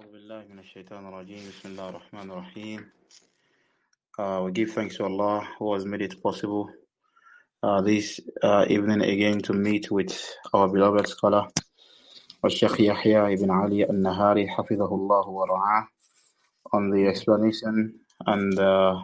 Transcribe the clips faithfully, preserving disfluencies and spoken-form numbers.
أعوذ بالله من الشيطان الرجيم. بسم الله الرحمن الرحيم. Uh, we give thanks to Allah who has made it possible uh, this uh, evening again to meet with our beloved scholar, Sheikh Yahya ibn Ali al-Nahari, Hafidhahullah wa Ra'ah, on the explanation and uh,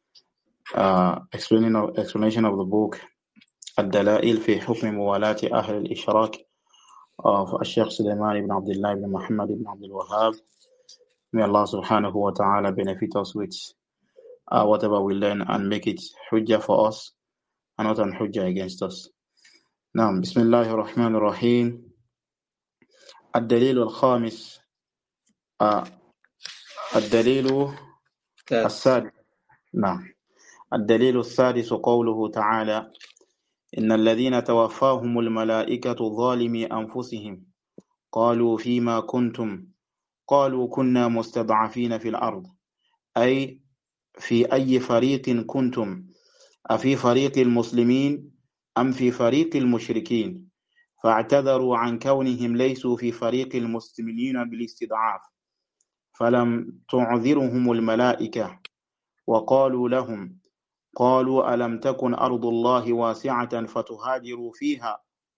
uh, explaining of, explanation of the book Ad-Dalail fi Hukm Muwalati Ahl al-Ishraq of Sheikh Sulaiman ibn Abdullah ibn Muhammad ibn Abdul Wahhab. May Allah subhanahu wa ta'ala benefit us with uh, whatever we learn and make it hujjah for us and not an hujjah against us. Now, Bismillahir Rahmanir Rahim. الدليل الخامس uh, الدليل السادس نعم الدليل السادس قوله تعالى إن الذين توفاهم الملائكة ظالمي أنفسهم قالوا فيما كنتم قالوا كنا مستضعفين في الأرض أي في أي فريق كنتم أفي فريق المسلمين أم في فريق المشركين فاعتذروا عن كونهم ليسوا في فريق المسلمين بالاستضعاف فلم تعذرهم الملائكة وقالوا لهم قالوا ألم تكن أرض الله واسعة فتهاجروا فيها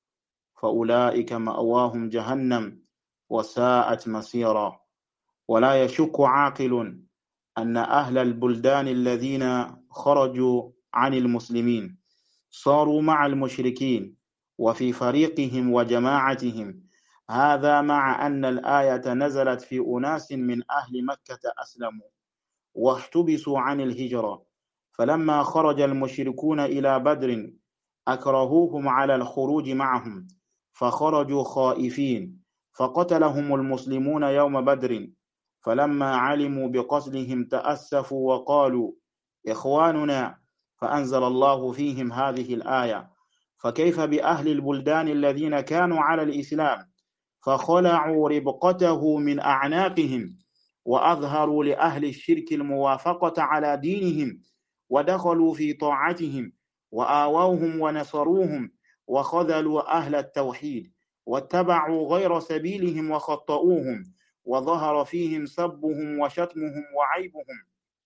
فأولئك مأواهم جهنم وساءت مصيرا ولا يشك عاقل أن أهل البلدان الذين خرجوا عن المسلمين صاروا مع المشركين وفي فريقهم وجماعتهم هذا مع أن الآية نزلت في أناس من أهل مكة أسلموا واحتبسوا عن الهجرة فلما خرج المشركون إلى بدر أكرهوهم على الخروج معهم فخرجوا خائفين فقتلهم المسلمون يوم بدر فلما علموا بقتلهم تأسفوا وقالوا إخواننا فأنزل الله فيهم هذه الآية فكيف بأهل البلدان الذين كانوا على الإسلام فخلعوا ربقته من أعناقهم وأظهروا لأهل الشرك الموافقة على دينهم ودخلوا في طاعتهم وآووهم ونصروهم وخذلوا أهل التوحيد واتبعوا غير سبيلهم وخطئوهم وظهر فيهم سبهم وشتمهم وعيبهم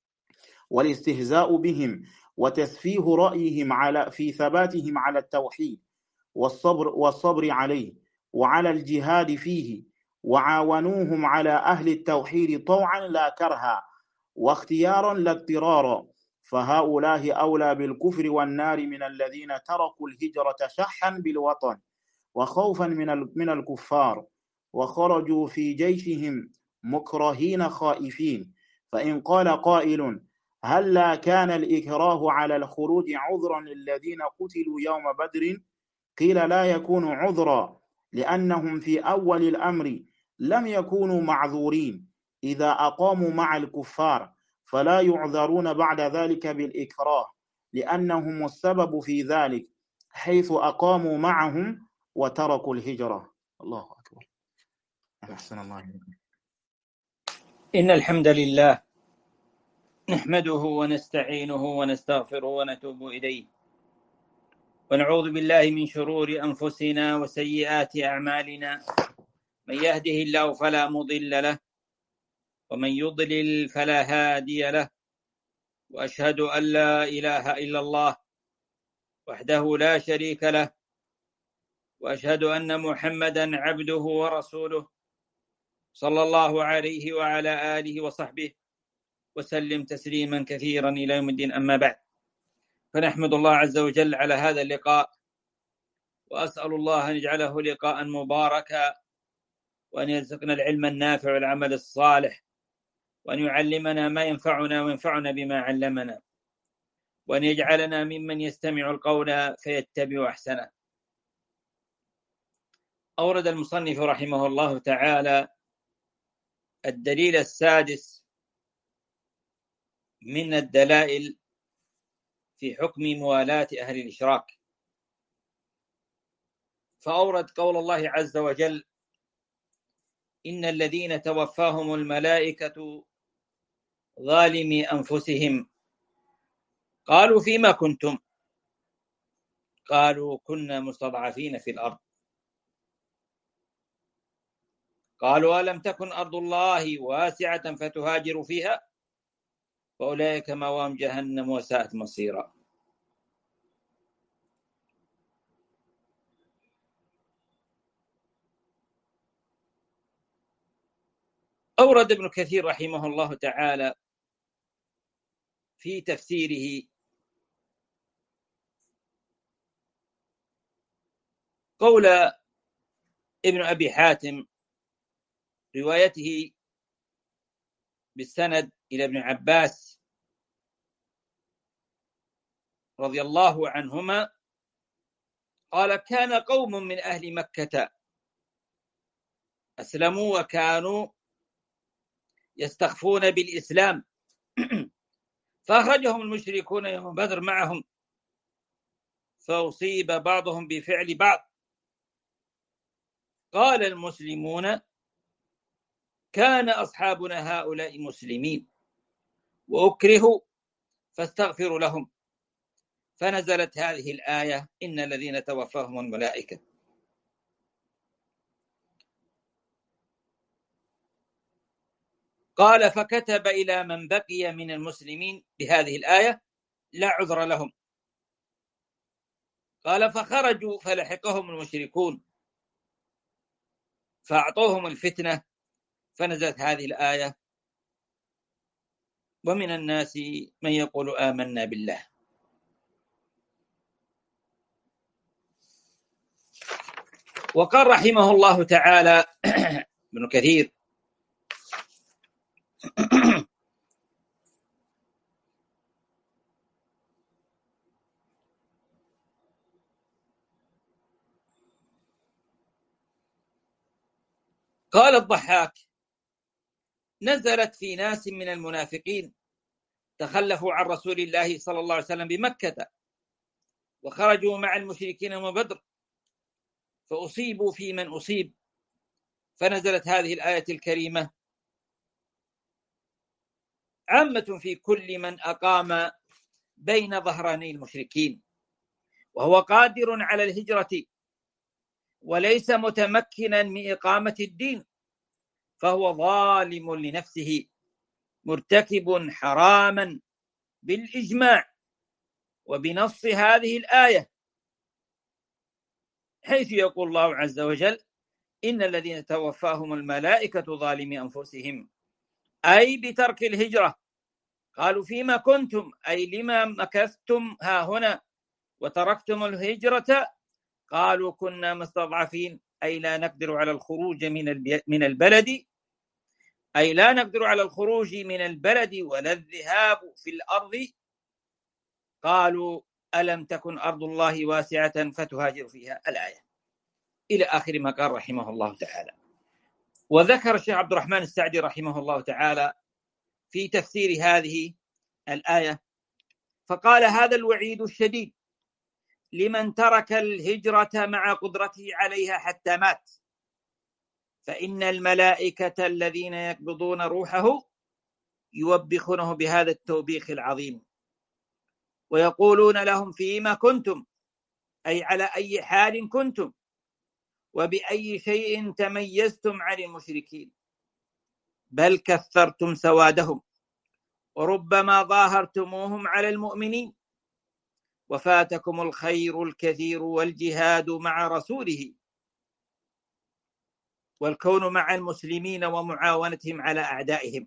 والاستهزاء بهم وتسفيه رأيهم على في ثباتهم على التوحيد والصبر والصبر عليه وعلى الجهاد فيه وعاونوهم على أهل التوحيد طوعا لا كرها واختيارا لا اضطرارا فهؤلاء أولى بالكفر والنار من الذين تركوا الهجرة شحا بالوطن وخوفا من من الكفار وخرجوا في جيشهم مكرهين خائفين فإن قال قائل هل لا كان الإكراه على الخروج عذرا للذين قتلوا يوم بدر قيل لا يكون عذرا لأنهم في أول الأمر لم يكونوا معذورين إذا أقاموا مع الكفار فلا يعذرون بعد ذلك بالإكراه لأنهم السبب في ذلك حيث أقاموا معهم وتركوا الهجرة. الله أكبر. أحسن الله عليكم. إن الحمد لله نحمده ونستعينه ونستغفره ونتوب إليه ونعوذ بالله من شرور أنفسنا وسيئات أعمالنا من يهده الله فلا مضل له ومن يضلل فلا هادي له وأشهد أن لا إله إلا الله وحده لا شريك له وأشهد أن محمدا عبده ورسوله صلى الله عليه وعلى آله وصحبه وسلم تسليما كثيرا إلى يوم الدين. أما بعد، فنحمد الله عز وجل على هذا اللقاء وأسأل الله أن يجعله لقاء مباركا وأن يرزقنا العلم النافع والعمل الصالح وأن يعلمنا ما ينفعنا وينفعنا بما علمنا وأن يجعلنا ممن يستمع القول فيتبع أحسنه. أورد المصنف رحمه الله تعالى الدليل السادس من الدلائل في حكم موالاة أهل الإشراك، فأورد قول الله عز وجل إن الذين توفاهم الملائكة ظالمي أنفسهم قالوا فيما كنتم قالوا كنا مستضعفين في الأرض. قالوا ألم تكن أرض الله واسعة فتهاجروا فيها فأولئك مأواهم جهنم وساءت مصيرا. أورد ابن كثير رحمه الله تعالى في تفسيره قول ابن أبي حاتم روايته بالسند إلى ابن عباس رضي الله عنهما قال: كان قوم من أهل مكة أسلموا وكانوا يستخفون بالإسلام فأخرجهم المشركون يوم بدر معهم فأصيب بعضهم بفعل بعض. قال المسلمون: كان أصحابنا هؤلاء مسلمين وأكرهوا فاستغفروا لهم، فنزلت هذه الآية: إن الذين توفاهم الملائكة. قال: فكتب إلى من بقي من المسلمين بهذه الآية لا عذر لهم. قال: فخرجوا فلحقهم المشركون فأعطوهم الفتنة فنزلت هذه الآية: ومن الناس من يقول آمنا بالله. وقال رحمه الله تعالى ابن كثير: قال الضحاك: نزلت في ناس من المنافقين تخلفوا عن رسول الله صلى الله عليه وسلم بمكة وخرجوا مع المشركين من بدر فأصيبوا في من أصيب، فنزلت هذه الآية الكريمة عامة في كل من أقام بين ظهراني المشركين وهو قادر على الهجرة وليس متمكنا من إقامة الدين، فهو ظالم لنفسه مرتكب حراما بالإجماع وبنص هذه الآية، حيث يقول الله عز وجل: إن الذين توفاهم الملائكة ظالمي أنفسهم، أي بترك الهجرة. قالوا: فيما كنتم، أي لما مكثتم ها هنا وتركتم الهجرة؟ قالوا: كنا مستضعفين، أي لا نقدر على الخروج من البلد، أي لا نقدر على الخروج من البلد ولا الذهاب في الأرض. قالوا: ألم تكن أرض الله واسعة فتهاجر فيها، الآية إلى آخر ما قال رحمه الله تعالى. وذكر الشيخ عبد الرحمن السعدي رحمه الله تعالى في تفسير هذه الآية فقال: هذا الوعيد الشديد لمن ترك الهجرة مع قدرته عليها حتى مات، فإن الملائكة الذين يقبضون روحه يوبخونه بهذا التوبيخ العظيم ويقولون لهم: فيما كنتم، أي على أي حال كنتم وبأي شيء تميزتم عن المشركين، بل كثرتم سوادهم وربما ظاهرتموهم على المؤمنين وفاتكم الخير الكثير والجهاد مع رسوله والكون مع المسلمين ومعاونتهم على أعدائهم.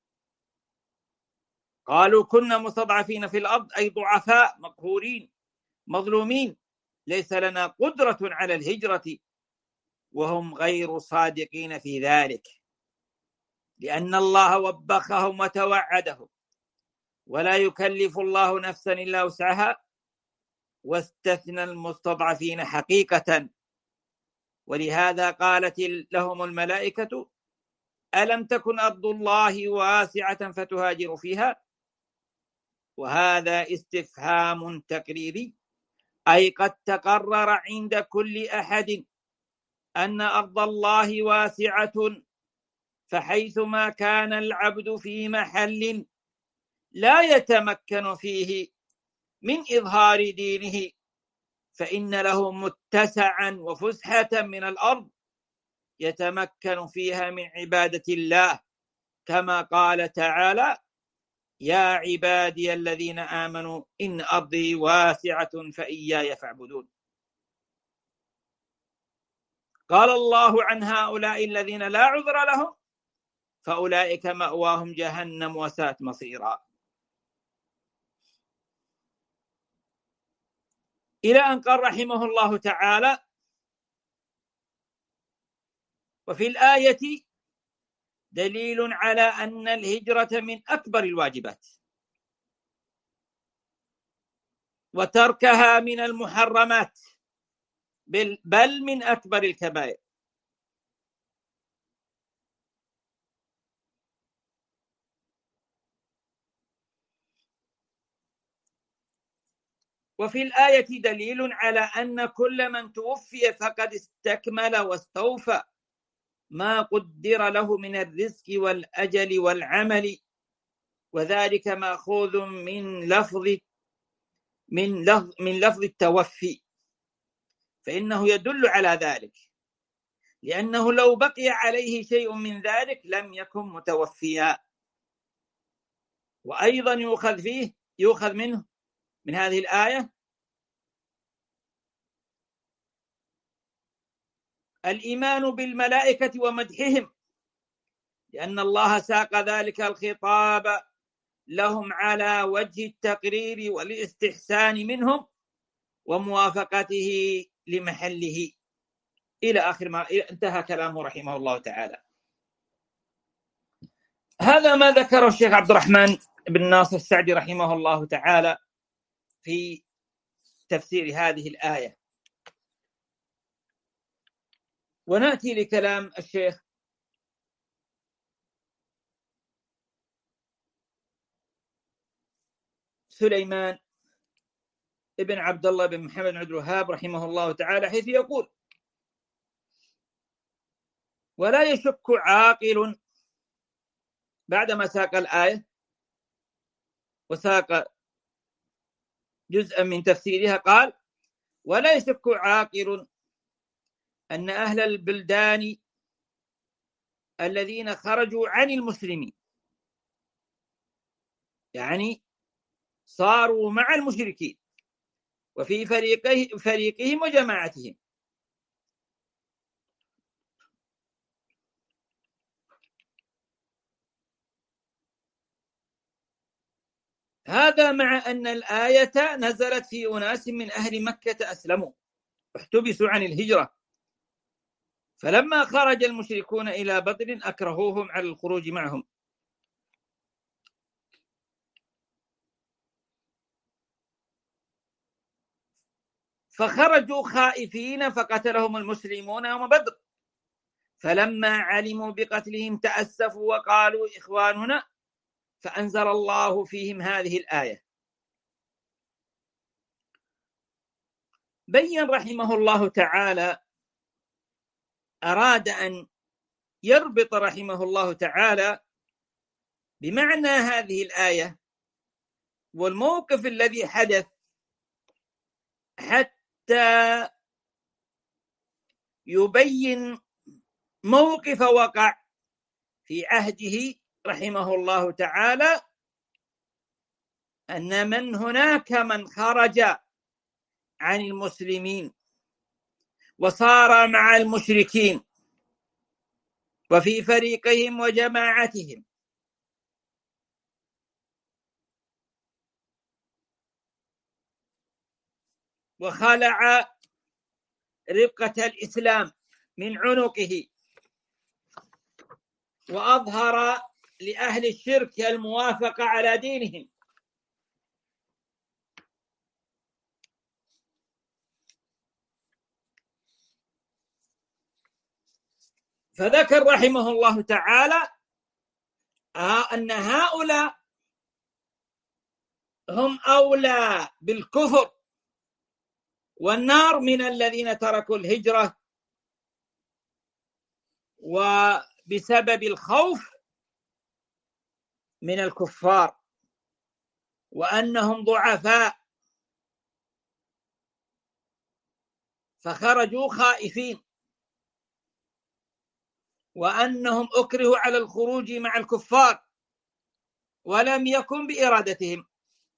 قالوا: كنا مستضعفين في الأرض، أي ضعفاء مقهورين مظلومين، ليس لنا قدرة على الهجرة، وهم غير صادقين في ذلك، لأن الله وبخهم وتوعدهم، ولا يكلف الله نفسا إلا وسعها، واستثنى المستضعفين حقيقة. ولهذا قالت لهم الملائكة: ألم تكن أرض الله واسعة فتهاجروا فيها؟ وهذا استفهام تقريري، أي قد تقرر عند كل أحد أن أرض الله واسعة، فحيثما كان العبد في محل لا يتمكن فيه من إظهار دينه فإن له متسعا وفسحة من الأرض يتمكن فيها من عبادة الله، كما قال تعالى: يا عبادي الذين آمنوا إن أرضي واسعة فإياي فاعبدون. قال الله عن هؤلاء الذين لا عذر لهم: فأولئك مأواهم جهنم وساءت مصيرا. إلى أن قال رحمه الله تعالى: وفي الآية دليل على أن الهجرة من أكبر الواجبات، وتركها من المحرمات، بل من أكبر الكبائر. وفي الآية دليل على أن كل من توفي فقد استكمل واستوفى ما قدر له من الرزق والأجل والعمل، وذلك مأخوذ من لفظ من لفظ من لفظ التوفي، فإنه يدل على ذلك، لأنه لو بقي عليه شيء من ذلك لم يكن متوفيا. وأيضا يؤخذ فيه يؤخذ منه من هذه الآية الإيمان بالملائكة ومدحهم، لأن الله ساق ذلك الخطاب لهم على وجه التقرير والاستحسان منهم وموافقته لمحله، إلى آخر ما انتهى كلامه رحمه الله تعالى. هذا ما ذكره الشيخ عبد الرحمن بن ناصر السعدي رحمه الله تعالى في تفسير هذه الآية. ونأتي لكلام الشيخ سليمان ابن عبد الله بن محمد بن عبد الوهاب رحمه الله تعالى، حيث يقول: ولا يشك عاقل، بعدما ساق الآية وساق جزءا من تفسيرها، قال: ولا يشك عاقل أن أهل البلدان الذين خرجوا عن المسلمين، يعني صاروا مع المشركين وفي فريقه فريقهم وجماعتهم، هذا مع أن الآية نزلت في أناس من أهل مكة أسلموا واحتبسوا عن الهجرة، فلما خرج المشركون إلى بدر أكرهوهم على الخروج معهم، فخرجوا خائفين فقتلهم المسلمون يوم بدر، فلما علموا بقتلهم تأسفوا وقالوا إخواننا، فأنزل الله فيهم هذه الآية. بين رحمه الله تعالى، أراد أن يربط رحمه الله تعالى بمعنى هذه الآية والموقف الذي حدث، حتى يبين موقف وقع في عهده رحمه الله تعالى، أن من هناك من خرج عن المسلمين وصار مع المشركين وفي فريقهم وجماعتهم، وخلع ربقة الإسلام من عنقه وأظهر لأهل الشرك الموافقة على دينهم، فذكر رحمه الله تعالى أن هؤلاء هم أولى بالكفر والنار من الذين تركوا الهجرة وبسبب الخوف من الكفار، وأنهم ضعفاء فخرجوا خائفين. وأنهم أكرهوا على الخروج مع الكفار ولم يكن بإرادتهم.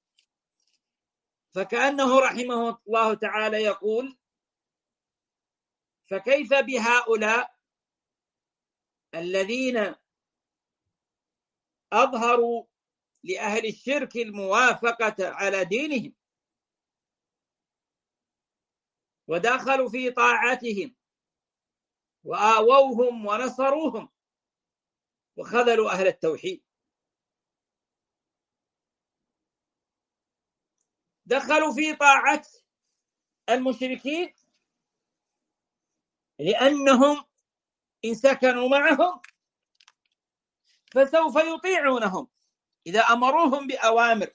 فكأنه رحمه الله تعالى يقول: فكيف بهؤلاء الذين أظهروا لأهل الشرك الموافقة على دينهم ودخلوا في طاعتهم وآووهم ونصروهم وخذلوا أهل التوحيد. دخلوا في طاعة المشركين لأنهم إن سكنوا معهم فسوف يطيعونهم إذا أمروهم بأوامر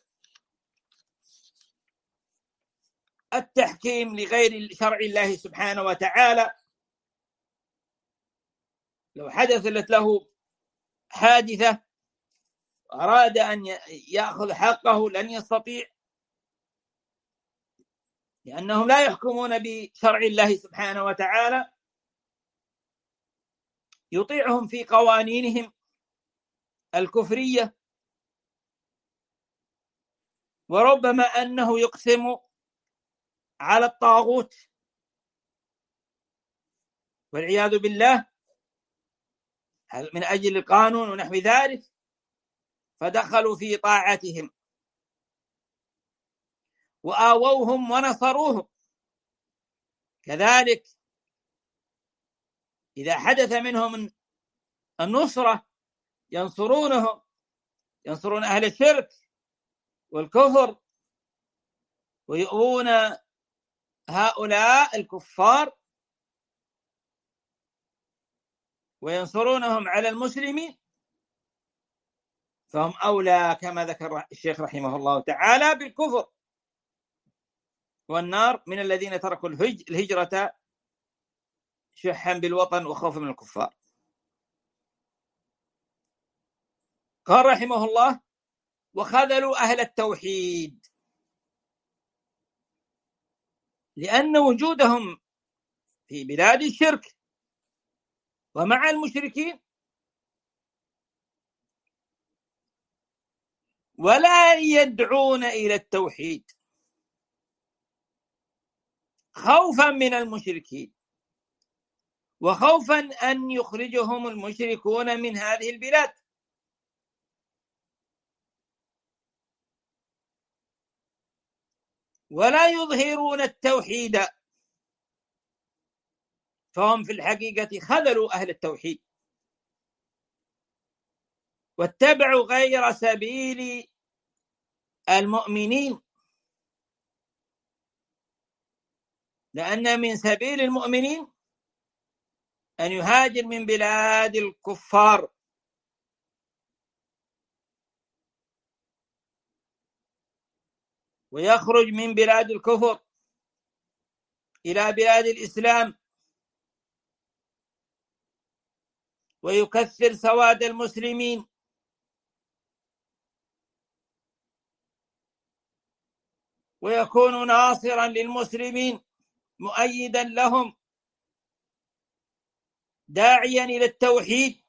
التحكيم لغير شرع الله سبحانه وتعالى. لو حدثت له حادثة أراد أن يأخذ حقه لن يستطيع، لأنهم لا يحكمون بشرع الله سبحانه وتعالى، يطيعهم في قوانينهم الكفرية، وربما أنه يقسم على الطاغوت والعياذ بالله من أجل القانون ونحو ذلك، فدخلوا في طاعتهم وآووهم ونصروهم. كذلك إذا حدث منهم النصرة ينصرونهم، ينصرون أهل الشرك والكفر ويؤوون هؤلاء الكفار وينصرونهم على المسلمين، فهم أولى كما ذكر الشيخ رحمه الله تعالى بالكفر والنار من الذين تركوا الهجرة شحا بالوطن وخوفا من الكفار. قال رحمه الله: وخذلوا أهل التوحيد، لأن وجودهم في بلاد الشرك ومع المشركين ولا يدعون إلى التوحيد خوفا من المشركين وخوفا أن يخرجهم المشركون من هذه البلاد، ولا يظهرون التوحيد، فهم في الحقيقة خذلوا أهل التوحيد واتبعوا غير سبيل المؤمنين، لأن من سبيل المؤمنين أن يهاجر من بلاد الكفار ويخرج من بلاد الكفر إلى بلاد الإسلام ويكثر سواد المسلمين ويكون ناصرا للمسلمين مؤيدا لهم داعيا إلى التوحيد.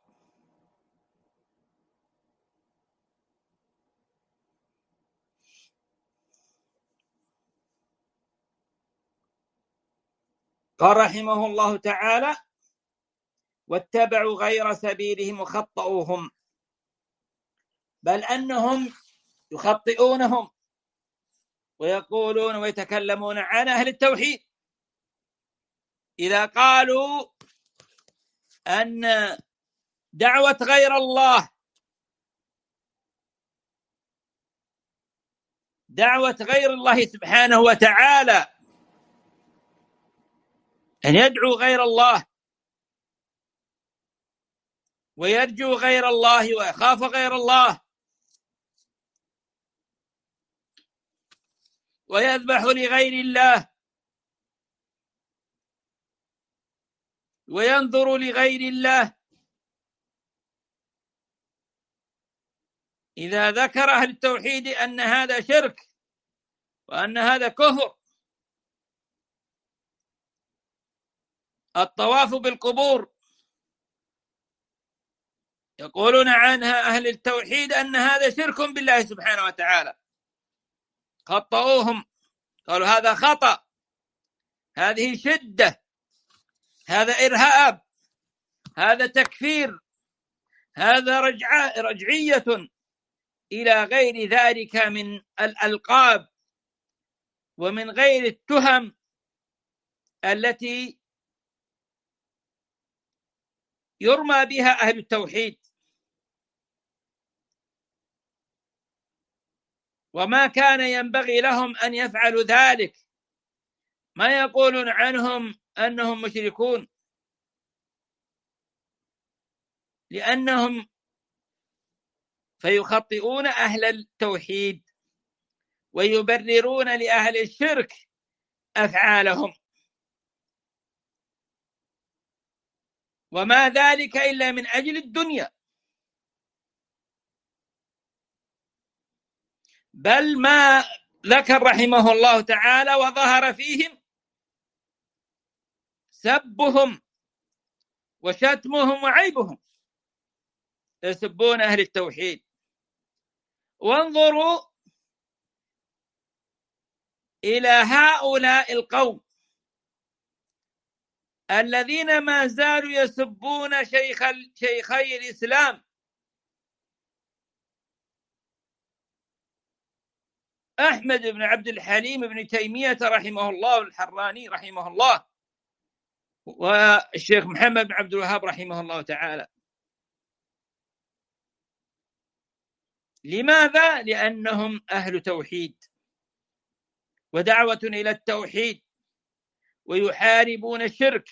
قال رحمه الله تعالى: واتبعوا غير سبيلهم وخطئوهم، بل أنهم يخطئونهم ويقولون ويتكلمون عن أهل التوحيد إذا قالوا أن دعوة غير الله دعوة غير الله سبحانه وتعالى، أن يدعو غير الله ويرجو غير الله ويخاف غير الله ويذبح لغير الله وينظر لغير الله، إذا ذكر أهل التوحيد أن هذا شرك وأن هذا كفر. الطواف بالقبور يقولون عنها أهل التوحيد أن هذا شرك بالله سبحانه وتعالى، خطأوهم قالوا هذا خطأ، هذه شدة، هذا إرهاب، هذا تكفير، هذا رجعة رجعية إلى غير ذلك من الألقاب ومن غير التهم التي يرمى بها أهل التوحيد. وما كان ينبغي لهم أن يفعلوا ذلك، ما يقولون عنهم أنهم مشركون، لأنهم فيخطئون أهل التوحيد ويبررون لأهل الشرك أفعالهم، وما ذلك إلا من أجل الدنيا. بل ما ذكر رحمه الله تعالى وظهر فيهم سبهم وشتمهم وعيبهم، يسبون أهل التوحيد. وانظروا إلى هؤلاء القوم الذين ما زالوا يسبون شيخ شيخي الإسلام أحمد بن عبد الحليم بن تيمية رحمه الله الحراني رحمه الله، والشيخ محمد بن عبد الوهاب رحمه الله تعالى. لماذا؟ لأنهم أهل توحيد ودعوة إلى التوحيد ويحاربون الشرك.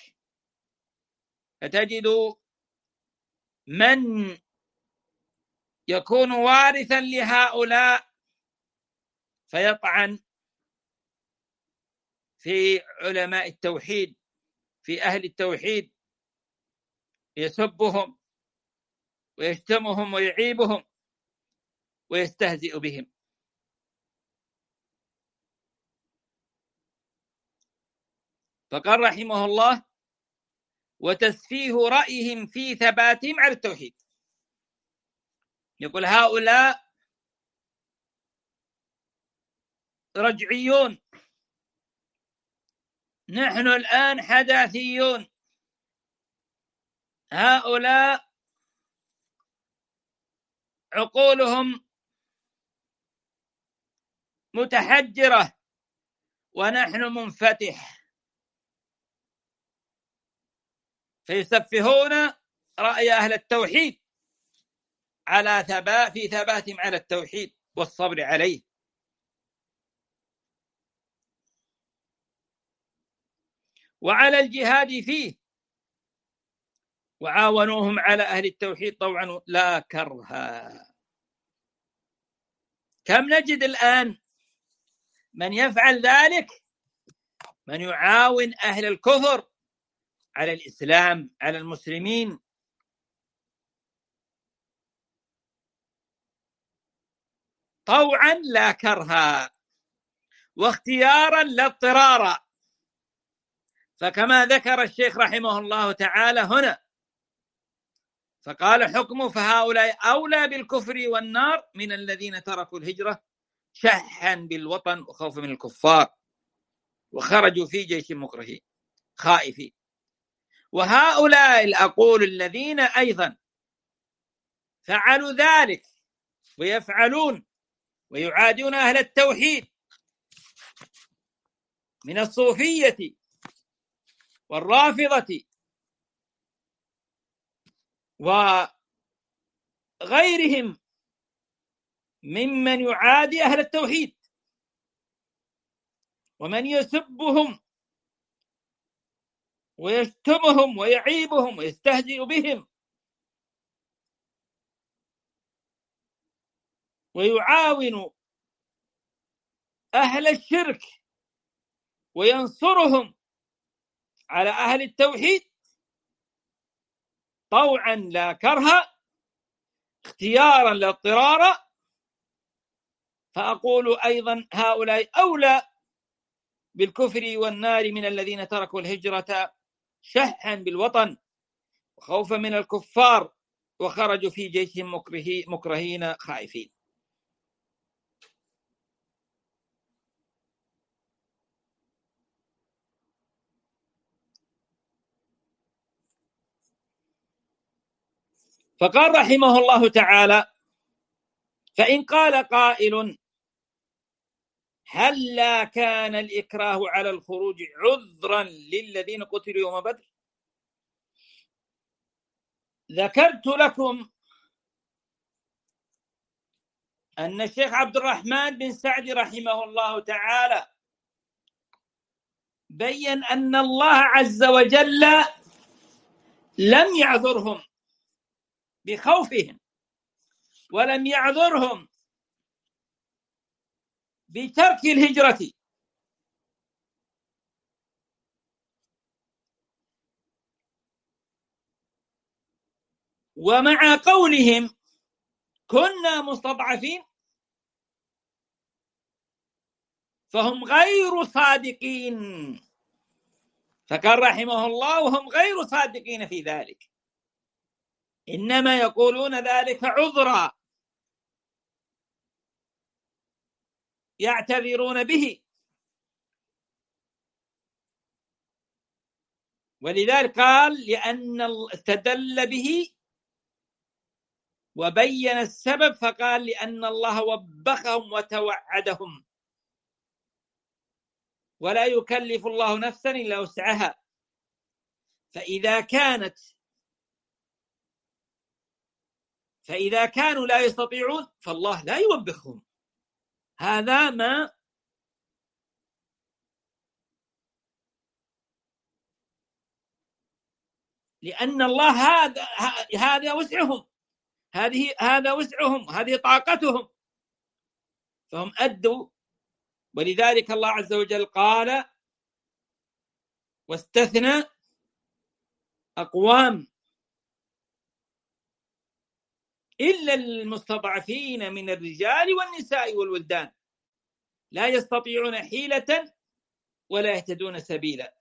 فتجد من يكون وارثا لهؤلاء فيطعن في علماء التوحيد، في أهل التوحيد، يسبهم ويشتمهم ويعيبهم ويستهزئ بهم. فقال رحمه الله: وتسفيه رأيهم في ثباتهم على التوحيد. يقول هؤلاء رجعيون، نحن الآن حداثيون، هؤلاء عقولهم متحجرة ونحن منفتح. فيسفهون رأي أهل التوحيد على ثبات في ثباتهم على التوحيد والصبر عليه. وعلى الجهاد فيه، وعاونوهم على أهل التوحيد طوعا لا كرها. كم نجد الآن من يفعل ذلك، من يعاون أهل الكفر على الإسلام، على المسلمين. طوعا لا كرها، واختيارا لا اضطرارا. فكما ذكر الشيخ رحمه الله تعالى هنا، فقال حكمه: فهؤلاء أولى بالكفر والنار من الذين تركوا الهجرة شحا بالوطن وخوفا من الكفار وخرجوا في جيش مكرهين خائفين. وهؤلاء الأقول الذين أيضا فعلوا ذلك ويفعلون ويعادون أهل التوحيد من الصوفية والرافضة وغيرهم ممن يعادي أهل التوحيد ومن يسبهم ويشتمهم ويعيبهم ويستهزئ بهم ويعاون أهل الشرك وينصرهم على أهل التوحيد طوعا لا كرها، اختيارا لا اضطرارا. فأقول أيضا هؤلاء أولى بالكفر والنار من الذين تركوا الهجرة شحا بالوطن وخوفا من الكفار وخرجوا في جيشهم مكرهين خائفين. فقال رحمه الله تعالى: فإن قال قائل: هل لا كان الإكراه على الخروج عذرا للذين قتلوا يوم بدر؟ ذكرت لكم أن الشيخ عبد الرحمن بن سعد رحمه الله تعالى بين أن الله عز وجل لم يعذرهم بخوفهم، ولم يعذرهم بترك الهجرة، ومع قولهم كنا مستضعفين فهم غير صادقين. فقال رحمه الله: وهم غير صادقين في ذلك، إنما يقولون ذلك عذرا يعتذرون به. ولذلك قال: لأن استدل به وبين السبب، فقال: لأن الله وبخهم وتوعدهم، ولا يكلف الله نفسا إلا وسعها. فإذا كانت فإذا كانوا لا يستطيعون فالله لا يوبخهم. هذا ما لأن الله هذا هذا وسعهم، هذه هذا وسعهم، هذه طاقتهم، فهم أدوا. ولذلك الله عز وجل قال: واستثنى أقوام إلا المستضعفين من الرجال والنساء والولدان لا يستطيعون حيلة ولا يهتدون سبيلا.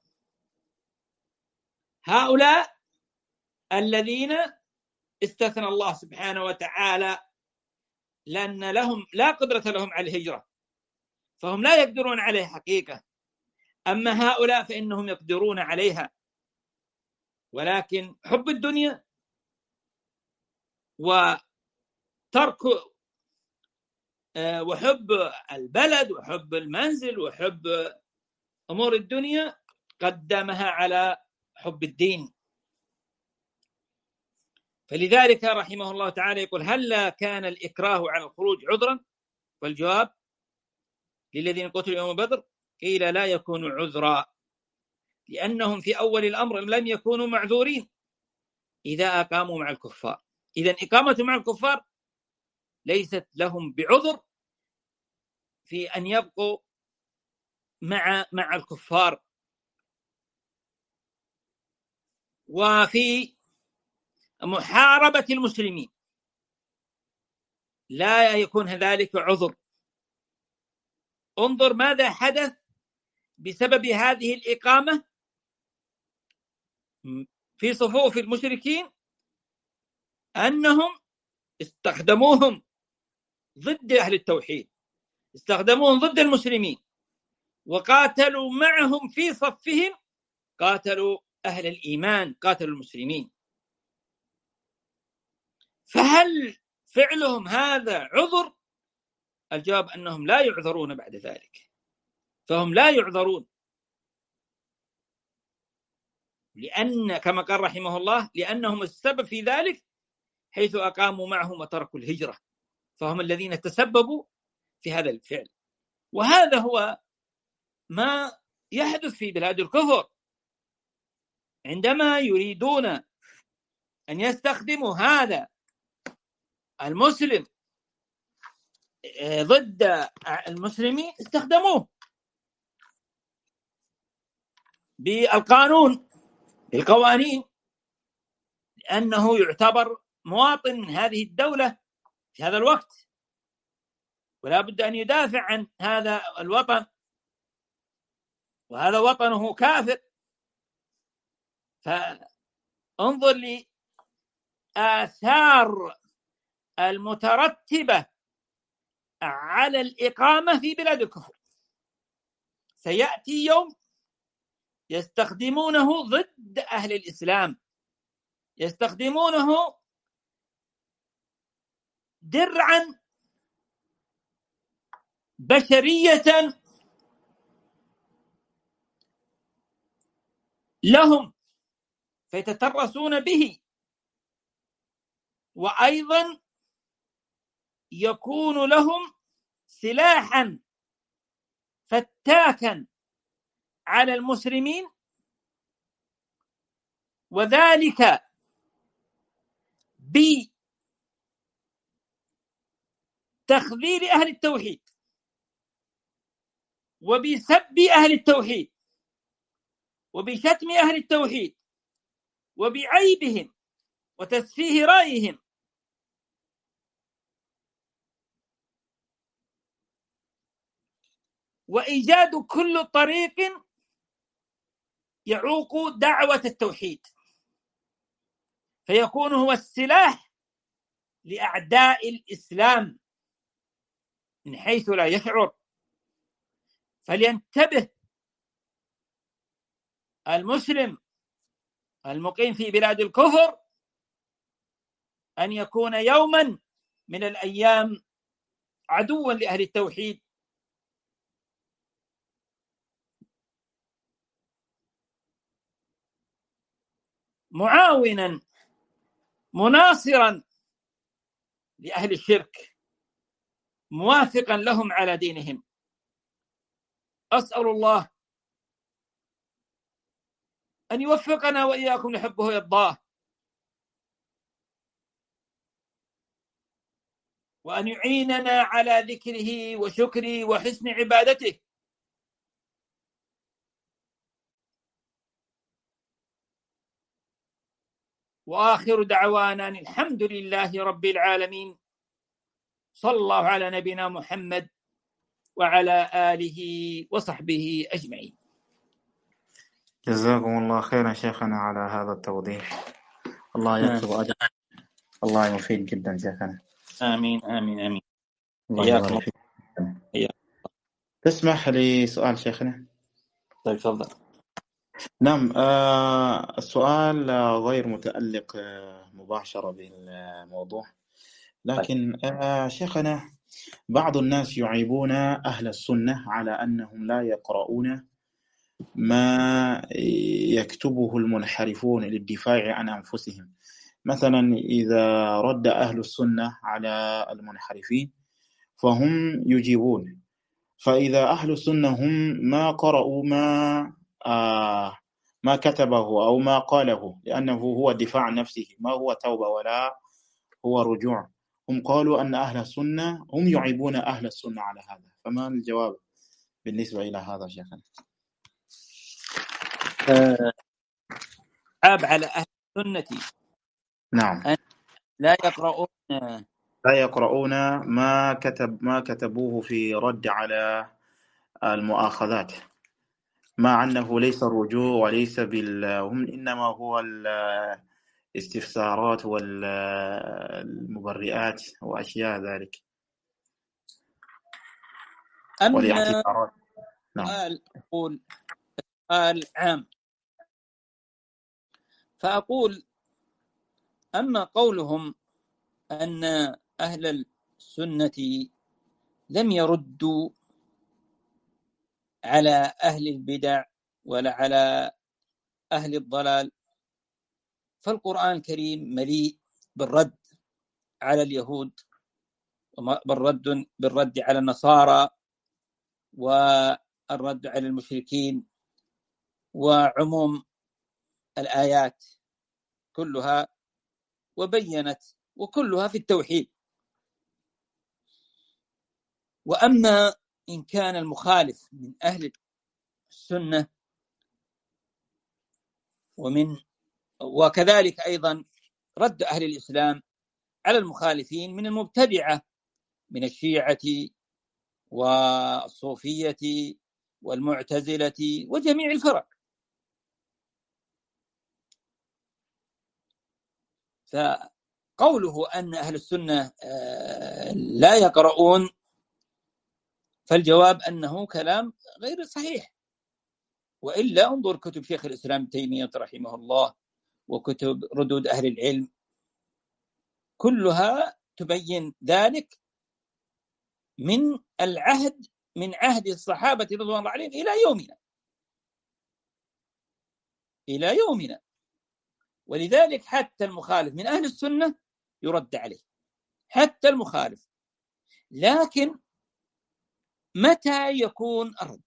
هؤلاء الذين استثنى الله سبحانه وتعالى لأن لهم لا قدرة لهم على الهجرة، فهم لا يقدرون عليها حقيقة. أما هؤلاء فإنهم يقدرون عليها، ولكن حب الدنيا وترك وحب البلد وحب المنزل وحب أمور الدنيا قدمها على حب الدين. فلذلك رحمه الله تعالى يقول: هل لا كان الإكراه على الخروج عذرا؟ والجواب: للذين قتلوا يوم بدر قيل لا يكون عذرا، لأنهم في أول الأمر لم يكونوا معذورين إذا أقاموا مع الكفار. إذن إقامة مع الكفار ليست لهم بعذر في أن يبقوا مع مع الكفار. وفي محاربة المسلمين لا يكون ذلك عذر. انظر ماذا حدث بسبب هذه الإقامة في صفوف المشركين، أنهم استخدموهم ضد أهل التوحيد، استخدموهم ضد المسلمين، وقاتلوا معهم في صفهم، قاتلوا أهل الإيمان، قاتلوا المسلمين. فهل فعلهم هذا عذر؟ الجواب أنهم لا يعذرون بعد ذلك، فهم لا يعذرون، لأن كما قال رحمه الله: لأنهم السبب في ذلك حيث أقاموا معهم وتركوا الهجرة، فهم الذين تسببوا في هذا الفعل. وهذا هو ما يحدث في بلاد الكفر عندما يريدون أن يستخدموا هذا المسلم ضد المسلمين، استخدموه بالقانون بالقوانين، لأنه يعتبر مواطن هذه الدولة في هذا الوقت، ولا بد أن يدافع عن هذا الوطن، وهذا وطنه كافر. فانظر لي الآثار المترتبة على الإقامة في بلاد الكفر. سيأتي يوم يستخدمونه ضد أهل الإسلام، يستخدمونه درعا بشرية لهم فيتترسون به، وأيضا يكون لهم سلاحا فتاكا على المسلمين، وذلك بتخذيل أهل التوحيد وبسب أهل التوحيد وبشتم أهل التوحيد وبعيبهم وتسفيه رأيهم، وإيجاد كل طريق يعوق دعوة التوحيد، فيكون هو السلاح لأعداء الإسلام من حيث لا يشعر. فلينتبه المسلم المقيم في بلاد الكفر أن يكون يوما من الأيام عدوا لأهل التوحيد، معاونا مناصرا لأهل الشرك، موافقا لهم على دينهم. أسأل الله أن يوفقنا وإياكم لحبه ويرضاه، وأن يعيننا على ذكره وشكره وحسن عبادته. وآخر دعوانا الحمد لله رب العالمين، صلى الله على نبينا محمد وعلى آله وصحبه أجمعين. جزاكم الله خيرا شيخنا على هذا التوضيح، الله يكتب أجر، الله مفيد جدا شيخنا. آمين آمين آمين. الله يبارك فيك. تسمح لي سؤال شيخنا؟ طيب تفضل. نعم، آه السؤال غير متعلق مباشرة بالموضوع، لكن آه شيخنا بعض الناس يعيبون أهل السنة على أنهم لا يقرؤون ما يكتبه المنحرفون للدفاع عن أنفسهم. مثلا إذا رد أهل السنة على المنحرفين فهم يجيبون، فإذا أهل السنة هم ما قرأوا ما آه ما كتبه أو ما قاله، لأنه هو دفاع عن نفسه، ما هو توبة ولا هو رجوع، هم قالوا أن أهل السنة هم يعيبون أهل السنة على هذا، فما الجواب بالنسبة إلى هذا شيخنا؟ عاب على أهل السنة نعم أن لا يقرؤون لا يقرؤون ما كتب ما كتبوه في رد على المؤاخذات، مع أنه ليس الرجوع وليس بال هم إنما هو الاستفسارات والمبرئات وأشياء ذلك والاعتذارات. نعم. سؤال أقول سؤال عام، فأقول أما قولهم أن أهل السنة لم يردوا على أهل البدع ولا على أهل الضلال، فالقرآن الكريم مليء بالرد على اليهود وبالرد بالرد على النصارى والرد على المشركين، وعموم الآيات كلها وبينت وكلها في التوحيد. وأما إن كان المخالف من أهل السنة ومن وكذلك أيضا رد أهل الإسلام على المخالفين من المبتدعة من الشيعة والصوفية والمعتزلة وجميع الفرق. قوله أن أهل السنة لا يقرؤون، فالجواب أنه كلام غير صحيح. وإلا انظر كتب شيخ الإسلام تيمية رحمه الله وكتب ردود أهل العلم، كلها تبين ذلك من العهد من عهد الصحابة رضوان الله عليهم إلى يومنا إلى يومنا ولذلك حتى المخالف من أهل السنة يرد عليه، حتى المخالف. لكن متى يكون الرد؟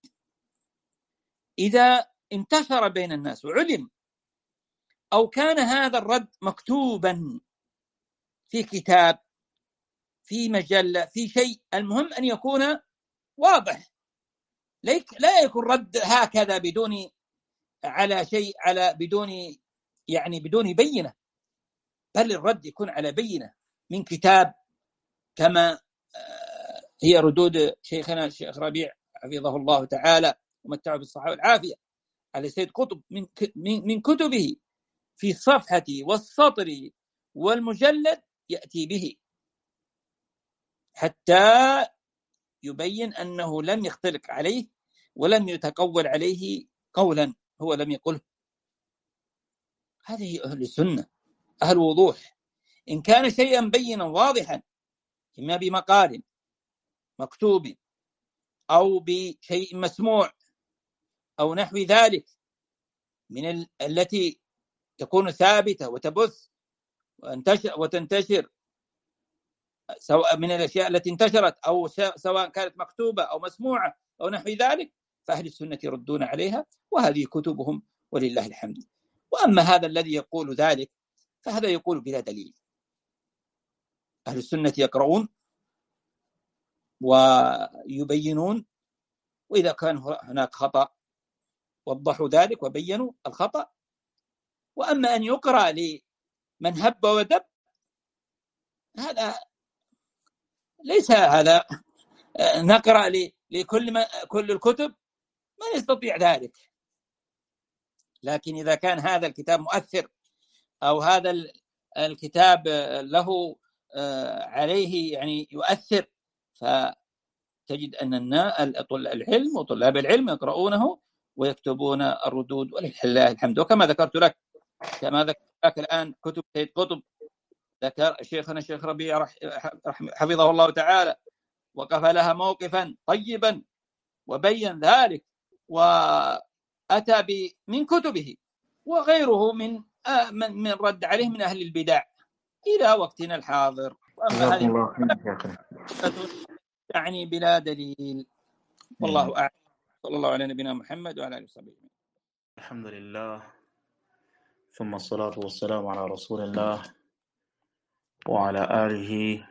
إذا انتشر بين الناس وعلم، أو كان هذا الرد مكتوبا في كتاب، في مجلة، في شيء، المهم أن يكون واضح، لا يكون رد هكذا بدون على شيء على بدون يعني بدون بينة، بل الرد يكون على بينة من كتاب، كما هي ردود شيخنا الشيخ ربيع حفظه الله تعالى ومتعه بالصحة والعافية على سيد قطب من من كتبه في الصفحة والسطر والمجلد يأتي به حتى يبين أنه لم يختلق عليه ولم يتقول عليه قولا هو لم يقله. هذه أهل السنة، أهل وضوح. إن كان شيئا بينا واضحا، إما بمقال مكتوب أو بشيء مسموع أو نحو ذلك من ال- التي تكون ثابتة وتبث وتنتشر، سواء من الأشياء التي انتشرت أو سواء كانت مكتوبة أو مسموعة أو نحو ذلك، فأهل السنة يردون عليها، وهذه كتبهم ولله الحمد. وأما هذا الذي يقول ذلك فهذا يقول بلا دليل. أهل السنة يقرؤون ويبينون، وإذا كان هناك خطأ وضحوا ذلك وبينوا الخطأ. وأما أن يقرأ لمن هب ودب، هذا ليس هذا نقرأ لكل ما كل الكتب، ما يستطيع ذلك. لكن إذا كان هذا الكتاب مؤثر أو هذا الكتاب له عليه يعني يؤثر، فتجد أن العلم وطلاب العلم يقرؤونه ويكتبون الردود ولله الحمد. وكما ذكرت لك كما ذكرت لك الآن كتب سيد قطب، ذكر شيخنا الشيخ ربيع حفظه الله تعالى وقف لها موقفا طيبا وبين ذلك وأتى من كتبه، وغيره من من رد عليه من أهل البدع إلى وقتنا الحاضر. وأما هذه يعني بلا دليل، والله أعلم. صلى الله على نبينا محمد وعلى آله وصحبه. الحمد لله، ثم الصلاة والسلام على رسول الله وعلى آله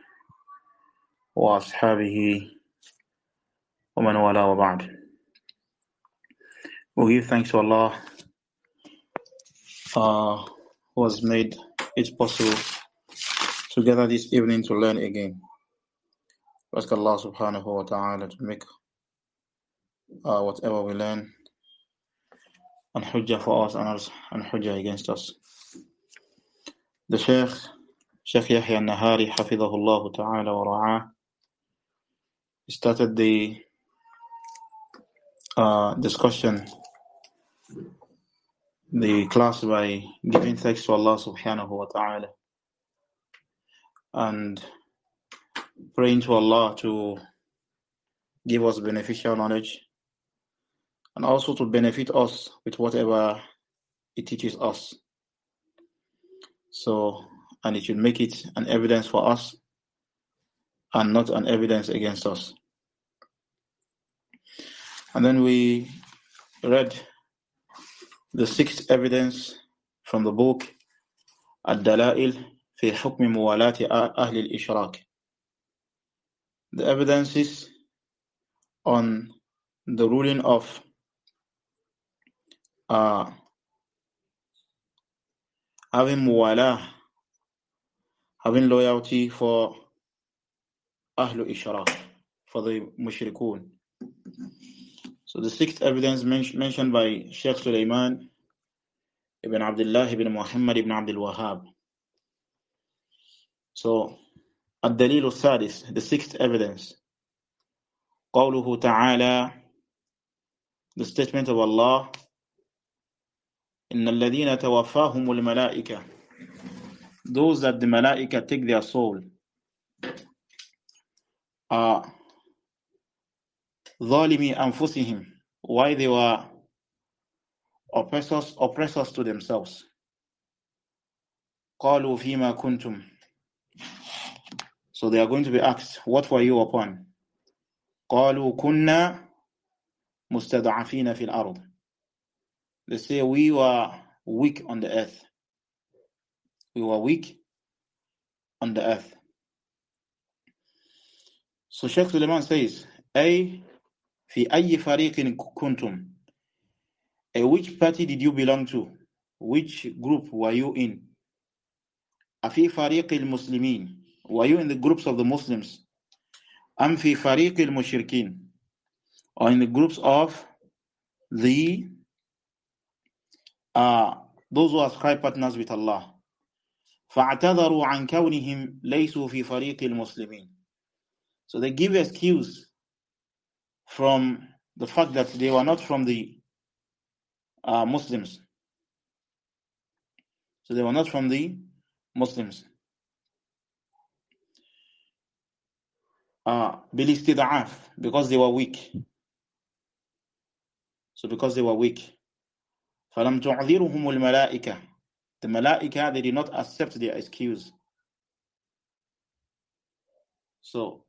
وأصحابه ومن والاه وبعد. We give thanks to Allah uh, who has made it possible to gather this evening to learn again. Ask Allah subhanahu wa ta'ala to make uh, whatever we learn and hujjah for us and, us, and hujjah against us. The Shaykh, Shaykh Yahya al-Nahari hafidhahullah ta'ala wa ra'ah, started the uh, discussion, the class, by giving thanks to Allah subhanahu wa ta'ala and praying to Allah to give us beneficial knowledge and also to benefit us with whatever it teaches us. So, and it should make it an evidence for us and not an evidence against us. And then we read the sixth evidence from the book Ad-Dalail fi Hukmi Muwalati Ahli al-Ishraq. The evidences on the ruling of uh, having muwala, having loyalty for Ahlu Ishraq, for the Mushrikun. So the sixth evidence men- mentioned by Sheikh Sulaiman ibn Abdullah ibn Muhammad ibn Abdul Wahhab So, الدليل السادس, the sixth evidence, قوله تعالى, the statement of Allah, إن الذين توفاهم الملائكة, those that the malaika take their soul, are ظالمي أنفسهم, why they were oppressors, oppressors to themselves. قالوا فيما كنتم, so they are going to be asked, what were you upon? قالوا كنا مستضعفين في الأرض, they say we were weak on the earth, we were weak on the earth. So Shaykh Suleiman says, أي في أي فريق كنتم, a which party did you belong to, which group were you in? أفي فريق المسلمين, were you in the groups of the Muslims? أم في فريق المشركين, or in the groups of the uh, those who ascribe partners with Allah? فاعتذروا عن كونهم ليسوا في فريق المسلمين, so they give excuse from the fact that they were not from the uh, Muslims. So they were not from the Muslims. Uh, بالاستضعاف, because they were weak. So because they were weak. فلم تعذرهم الملائكة, the malaika, they did not accept their excuse. So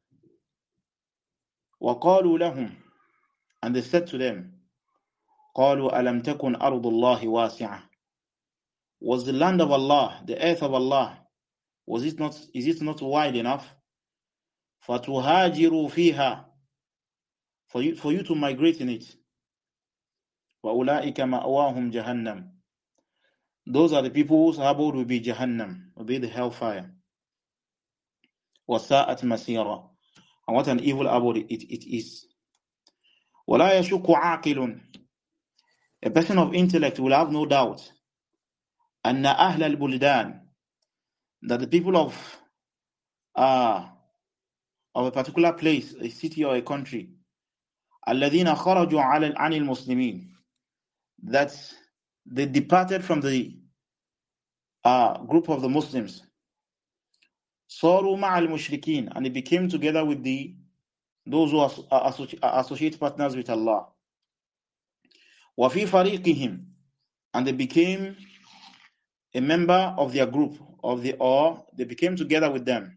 وقالوا لهم, and they said to them, قالوا ألم تكن أرض الله واسعة, was the land of Allah, the earth of Allah, was it not, is it not wide enough? فَتُهَاجِرُوا فِيهَا, for you, for you to migrate in it. وَأُولَٰئِكَ مَأْوَاهُمْ جَهَنَّمْ, those are the people whose abode will be Jahannam, will be the hellfire. وَسَاءَتْ مَسِيرًا, and what an evil abode it, it is. وَلَا يَشُكُّ عَاقِلٌ, a person of intellect will have no doubt, أَنَّ أَهْلَ الْبُلْدَانِ, that the people of uh, of a particular place, a city or a country, الَّذِينَ خَرَجُوا عَلَى عَنِ الْمُسْلِمِينَ, that they departed from the uh, group of the Muslims, صَارُوا مَعَ الْمُشْرِكِينَ, and they became together with the those who are associate partners with Allah. وَفِي فَرِيقِهِمْ, and they became a member of their group, of the or they became together with them.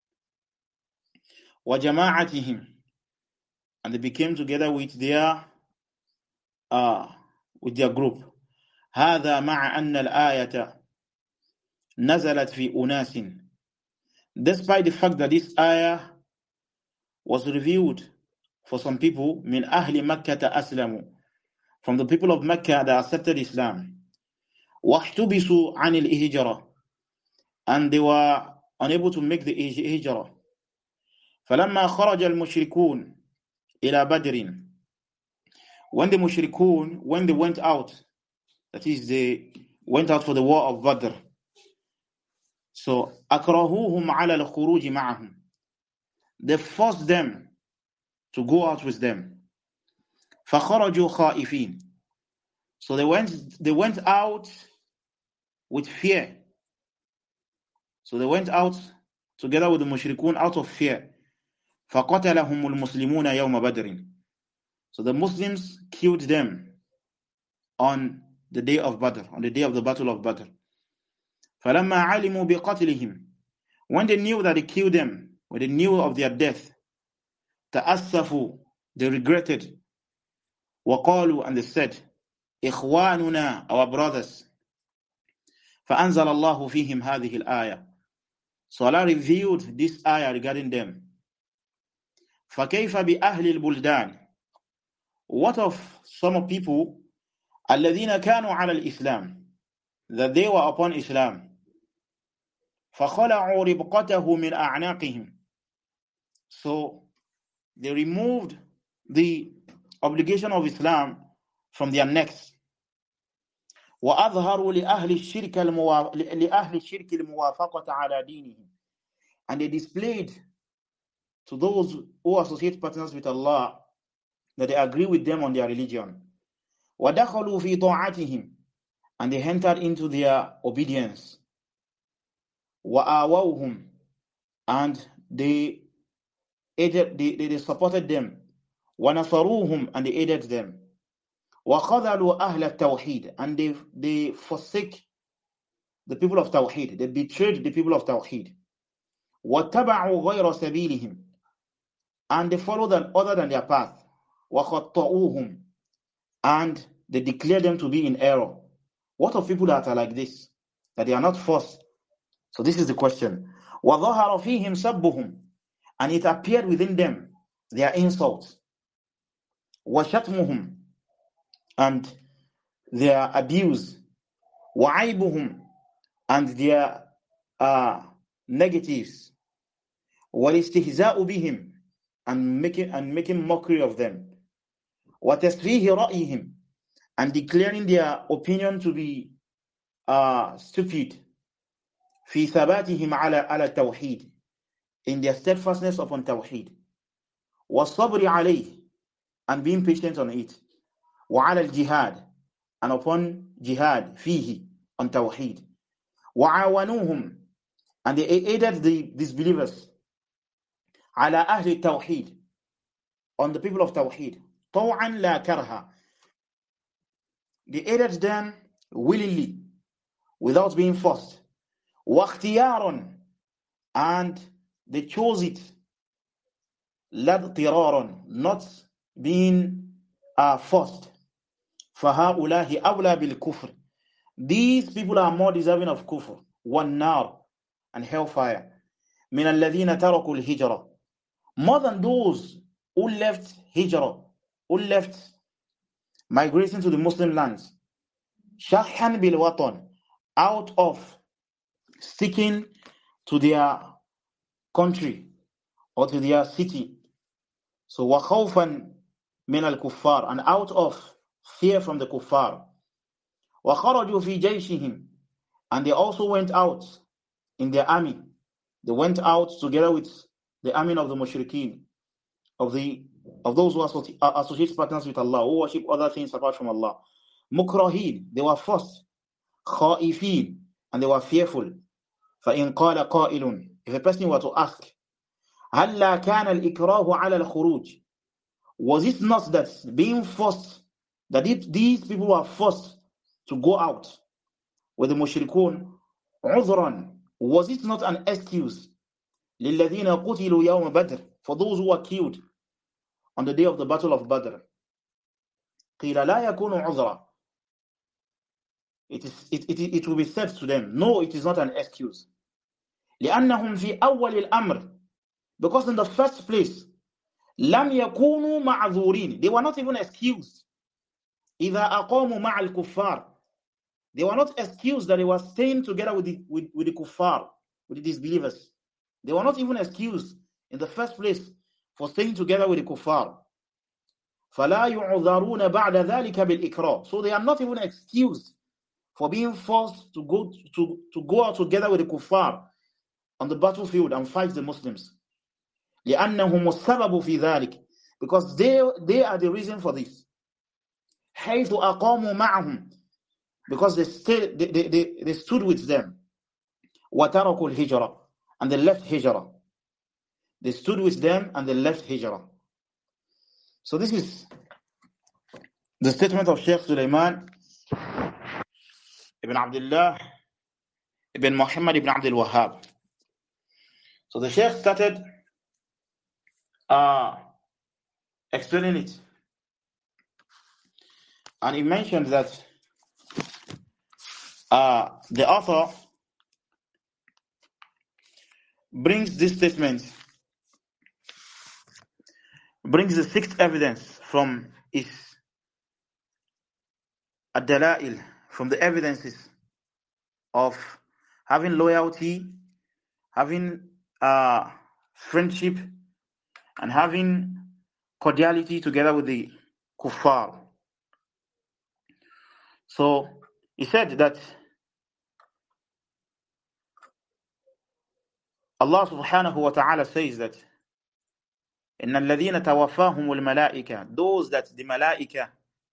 وَجَمَاعَتِهِمْ, and they became together with their uh, with their group. هذا مع أن الآية نزلت في أناس, despite the fact that this ayah was revealed for some people, من أهل مكة أسلموا, from the people of Mecca that accepted Islam. واحتبسوا عن الهجرة, and they were unable to make the hijrah. فلما خرج المشركون إلى بدر, when the mushrikun, when they went out, that is, they went out for the war of Badr, so أكرهوهم على الخروج معهم, they forced them to go out with them. فخرجوا خائفين, so they went they went out with fear. So they went out together with the mushrikun out of fear. فقتلهم المسلمون يوم بدر, so the Muslims killed them on the day of Badr, on the day of the battle of Badr. فلما علموا بقتلهم, when they knew that they killed them, when they knew of their death, تأسفوا, they regretted. وقالوا, and they said, إخواننا, our brothers. فأنزل الله فيهم هذه الآية, so Allah revealed this ayah regarding them. فكيف بأهل البلدان, what of some people الذين كانوا على الإسلام, that they were upon Islam. فخلعوا ربقته من أعناقهم, so they removed the obligation of Islam from their necks. وأظهروا لأهل الشرك الموا... لأهل الشرك الموافقة على دينهم, and they displayed to those who associate partners with Allah that they agree with them on their religion. وَدَخَلُوا فِي طَاعَتِهِمْ, and they entered into their obedience. وَآوَوْهُمْ, and they aided, they, they, they supported them. وَنَصَرُوهُمْ, and they aided them. وَخَذَلُوا أَهْلَ التَّوْحِيدِ, and they, they forsake the people of Tawheed. They betrayed the people of Tawheed. وَاتَّبَعُوا غَيْرَ سَبِيلِهِمْ, and they followed an other than their path. وَخَطَّؤُوهُمْ, and they declare them to be in error. What of people that are like this, that they are not forced? So this is the question. وَظَهَرَ فِيهِمْ سَبُّهُمْ, and it appeared within them their insults. وَشَتْمُهُمْ, and their abuse. وَعَيْبُهُمْ, and their uh, negatives. وَالِاسْتِهْزَاءُ بِهِمْ, and making, and making mockery of them. وَتَسْفِيهِ رَأْيِهِمْ, and declaring their opinion to be uh, stupid. في ثباتهم على على التوحيد, in their steadfastness upon tawheed. والصبر عليه, and being patient on it. وعلى الجهاد, and upon jihad فيه, on tawheed. وعاونوهم, and they aided the disbelievers. على أهل التوحيد, on the people of tawheed. طوعا لا كرها, they aided them willingly, without being forced. واختيارا, and they chose it. لا اضطرارا, not being uh, forced. فهؤلاء أولى بالكفر, these people are more deserving of kufr, والنار, and hellfire. من الذين تركوا الهجرة, more than those who left hijrah, who left migrating to the Muslim lands. شحا بالوطن, out of sticking to their country or to their city. So وَخَوْفًا مِنَ الْكُفَّارِ, and out of fear from the kuffar. وَخَرَجُوا فِي جَيْشِهِمْ, and they also went out in their army. They went out together with the army of the mushrikeen, of the of those who associate partners with Allah, who worship other things apart from Allah. مُكْرَهِينَ, they were forced. خَائِفِينَ, and they were fearful. فَإِنْ قَالَ قَائِلٌ, if a person were to ask, هَلَّا كَانَ الْإِكْرَاهُ عَلَى الْخُرُوجِ, was it not that being forced, that it, these people were forced to go out with the mushrikun, عُذْرًا, was it not an excuse لِلَّذِينَ قُتِلُوا يَوْمَ بَدْرٍ, for those who were killed on the day of the battle of Badr? قِيلَ لَا يَكُونُ عُذْرًا, it, is, it, it, it will be said to them, no, it is not an excuse. لأنهم في أول الأمر, because in the first place, لم يكونوا معذورين, they were not even excused. إذا أقاموا مع الكفار, they were not excused that they were staying together with the, with, with the kuffar, with the disbelievers. They were not even excused in the first place for staying together with the kuffar. فلا يعذرون بعد ذلك بالإكراه, so they are not even excused for being forced to go to, to go out together with the kuffar on the battlefield and fight the Muslims. لأنهم السبب في ذلك, because they, they are the reason for this. حيث أقاموا معهم, because they, stay, they, they, they, they stood with them. وتركوا الهجرة, and they left hijrah. They stood with them and they left hijrah. So this is the statement of Shaykh Sulaiman ibn Abdullah ibn Muhammad ibn Abdul Wahhab. So the Shaykh started uh, explaining it. And he mentioned that uh, the author brings this statement, brings the sixth evidence from his ad-dala'il, from the evidences of having loyalty, having uh, friendship, and having cordiality together with the kuffar. So he said that Allah subhanahu wa ta'ala says that إِنَّ الَّذِينَ تَوَفَّاهُمُ الْمَلَائِكَةِ, those that the malaika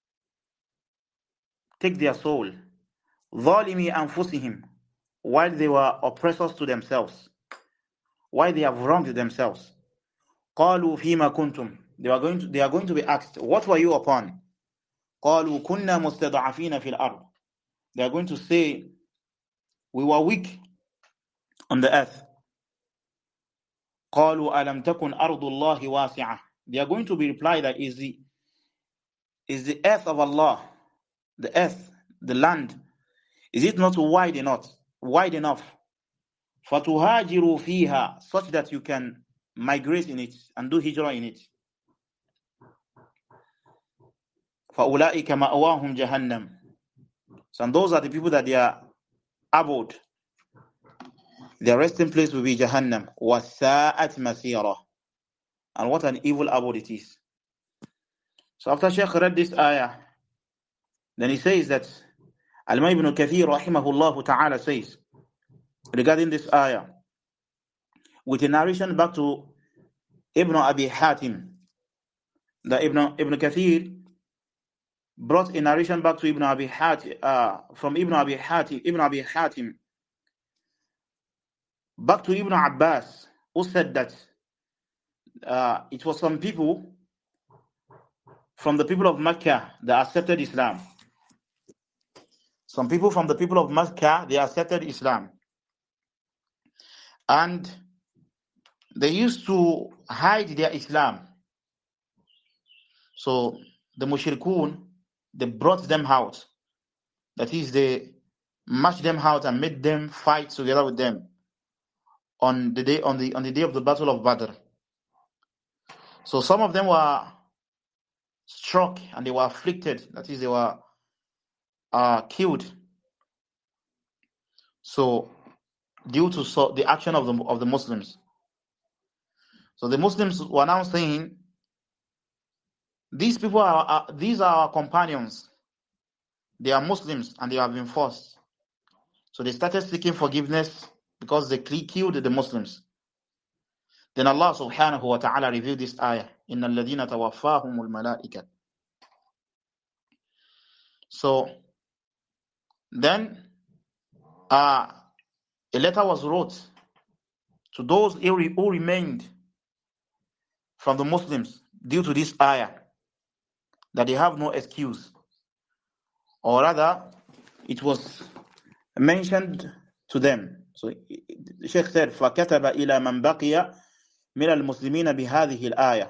take their soul, ظَالِمِي أَنفُسِهِمْ, while they were oppressors to themselves, while they have wronged themselves. قَالُوا فِيمَا كُنْتُمْ, they are going to, they are going to be asked, what were you upon? قَالُوا كُنَّا مُسْتَضْعَفِينَ فِي الْأَرْضِ, they are going to say, we were weak on the earth. قَالُوا أَلَمْ تَكُنْ أَرْضُ اللَّهِ وَاسِعَةً, they are going to be replied that is the, is the earth of Allah, the earth, the land, is it not wide enough, wide enough, فَتُهَاجِرُوا فِيهَا, such that you can migrate in it and do hijrah in it. فَأُولَٰئِكَ مَأْوَاهُمْ جَهَنَّمْ, so and those are the people that their abode, their resting place will be Jahannam. وَسَاءَتْ مَسِيرًا, and what an evil abode it is. So after Shaykh read this ayah, then he says that Al-Imam Ibn Kathir rahimahullah ta'ala says regarding this ayah, with a narration back to Ibn Abi Hatim, that Ibn, Ibn Kathir brought a narration back to Ibn Abi Hatim, uh, from Ibn Abi Hatim, Ibn Abi Hatim, back to Ibn Abbas, who said that uh, it was some people from the people of Mecca that accepted Islam. Some people from the people of Mecca, they accepted Islam. And they used to hide their Islam. So the mushrikun, they brought them out. That is, they marched them out and made them fight together with them on the day on the on the day of the Battle of Badr. So some of them were struck and they were afflicted. That is, they were uh, killed. So due to so, the action of the of the Muslims. So the Muslims were now saying, these people are, are these are our companions. They are Muslims and they have been forced. So they started seeking forgiveness because they killed the Muslims. Then Allah subhanahu wa ta'ala revealed this ayah, إِنَّ الَّذِينَ تَوَفَّاهُمُ الْمَلَائِكَةِ. So then uh, a letter was wrote to those who remained from the Muslims due to this ayah, that they have no excuse. Or rather, it was mentioned to them. So the Sheikh said, فَكَتَبَ إِلَى مَنْ بَقِيَ مِنَ الْمُسْلِمِينَ بِهَذِهِ الْآيَةِ.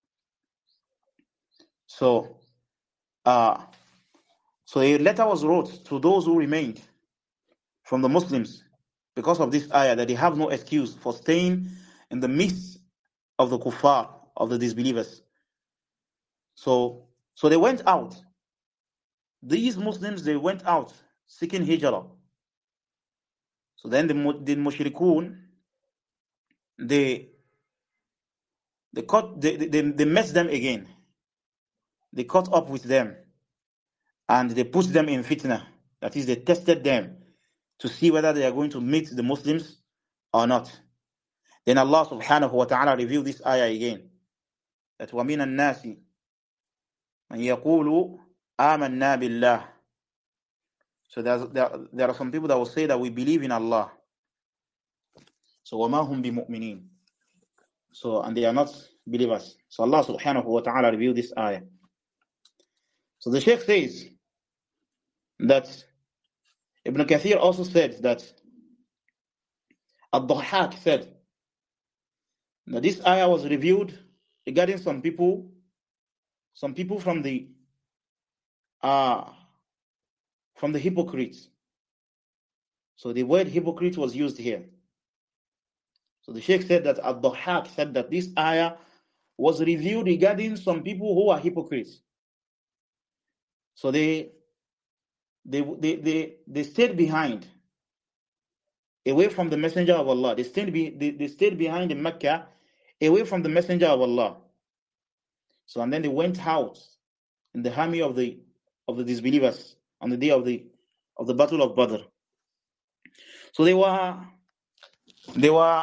So, uh, so a letter was wrote to those who remained from the Muslims because of this ayah, that they have no excuse for staying in the midst of the kuffar, of the disbelievers. So, so they went out. These Muslims, they went out seeking hijrah. So then the, the mushrikun, they they caught they, they they met them again. They caught up with them and they put them in fitna. That is, they tested them to see whether they are going to meet the Muslims or not. Then Allah subhanahu wa ta'ala revealed this ayah again, that وَمِنَ النَّاسِ مَنْ يَقُولُ آمَنَّا بِاللَّهِ. So there, there, there are some people that will say that we believe in Allah. So وَمَا هُمْ بِمُؤْمِنِينَ. So, and they are not believers. So Allah subhanahu wa ta'ala revealed this ayah. So the Shaykh says that Ibn Kathir also said that Ad-Dhahhak said that this ayah was revealed regarding some people, some people from the uh, from the hypocrites. So the word hypocrite was used here. So the Sheikh said that Ad-Dhahhak said that this ayah was revealed regarding some people who are hypocrites. So they they they they, they stayed behind, away from the Messenger of Allah. They stayed be, they, they stayed behind in Mecca, away from the Messenger of Allah. So and then they went out in the army of the of the disbelievers on the day of the of the Battle of Badr. So they were they were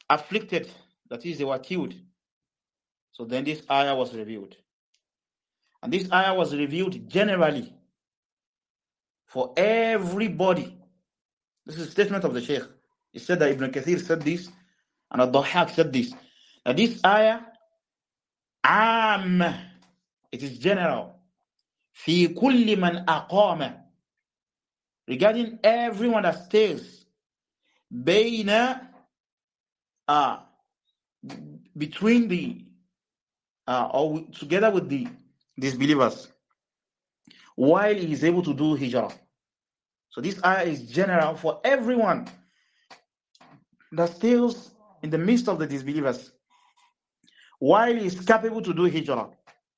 afflicted, that is, they were killed. So then this ayah was revealed. And this ayah was revealed generally for everybody. This is a statement of the Shaykh. He said that Ibn Kathir said this, and Al-Dhahhak said this. Now this ayah, am, it is general. Fi kulli man aqama, regarding everyone that stays bayna, uh, between the, uh, or together with the disbelievers, while he is able to do hijrah. So this ayah is general for everyone that stays in the midst of the disbelievers, while he is capable to do hijrah,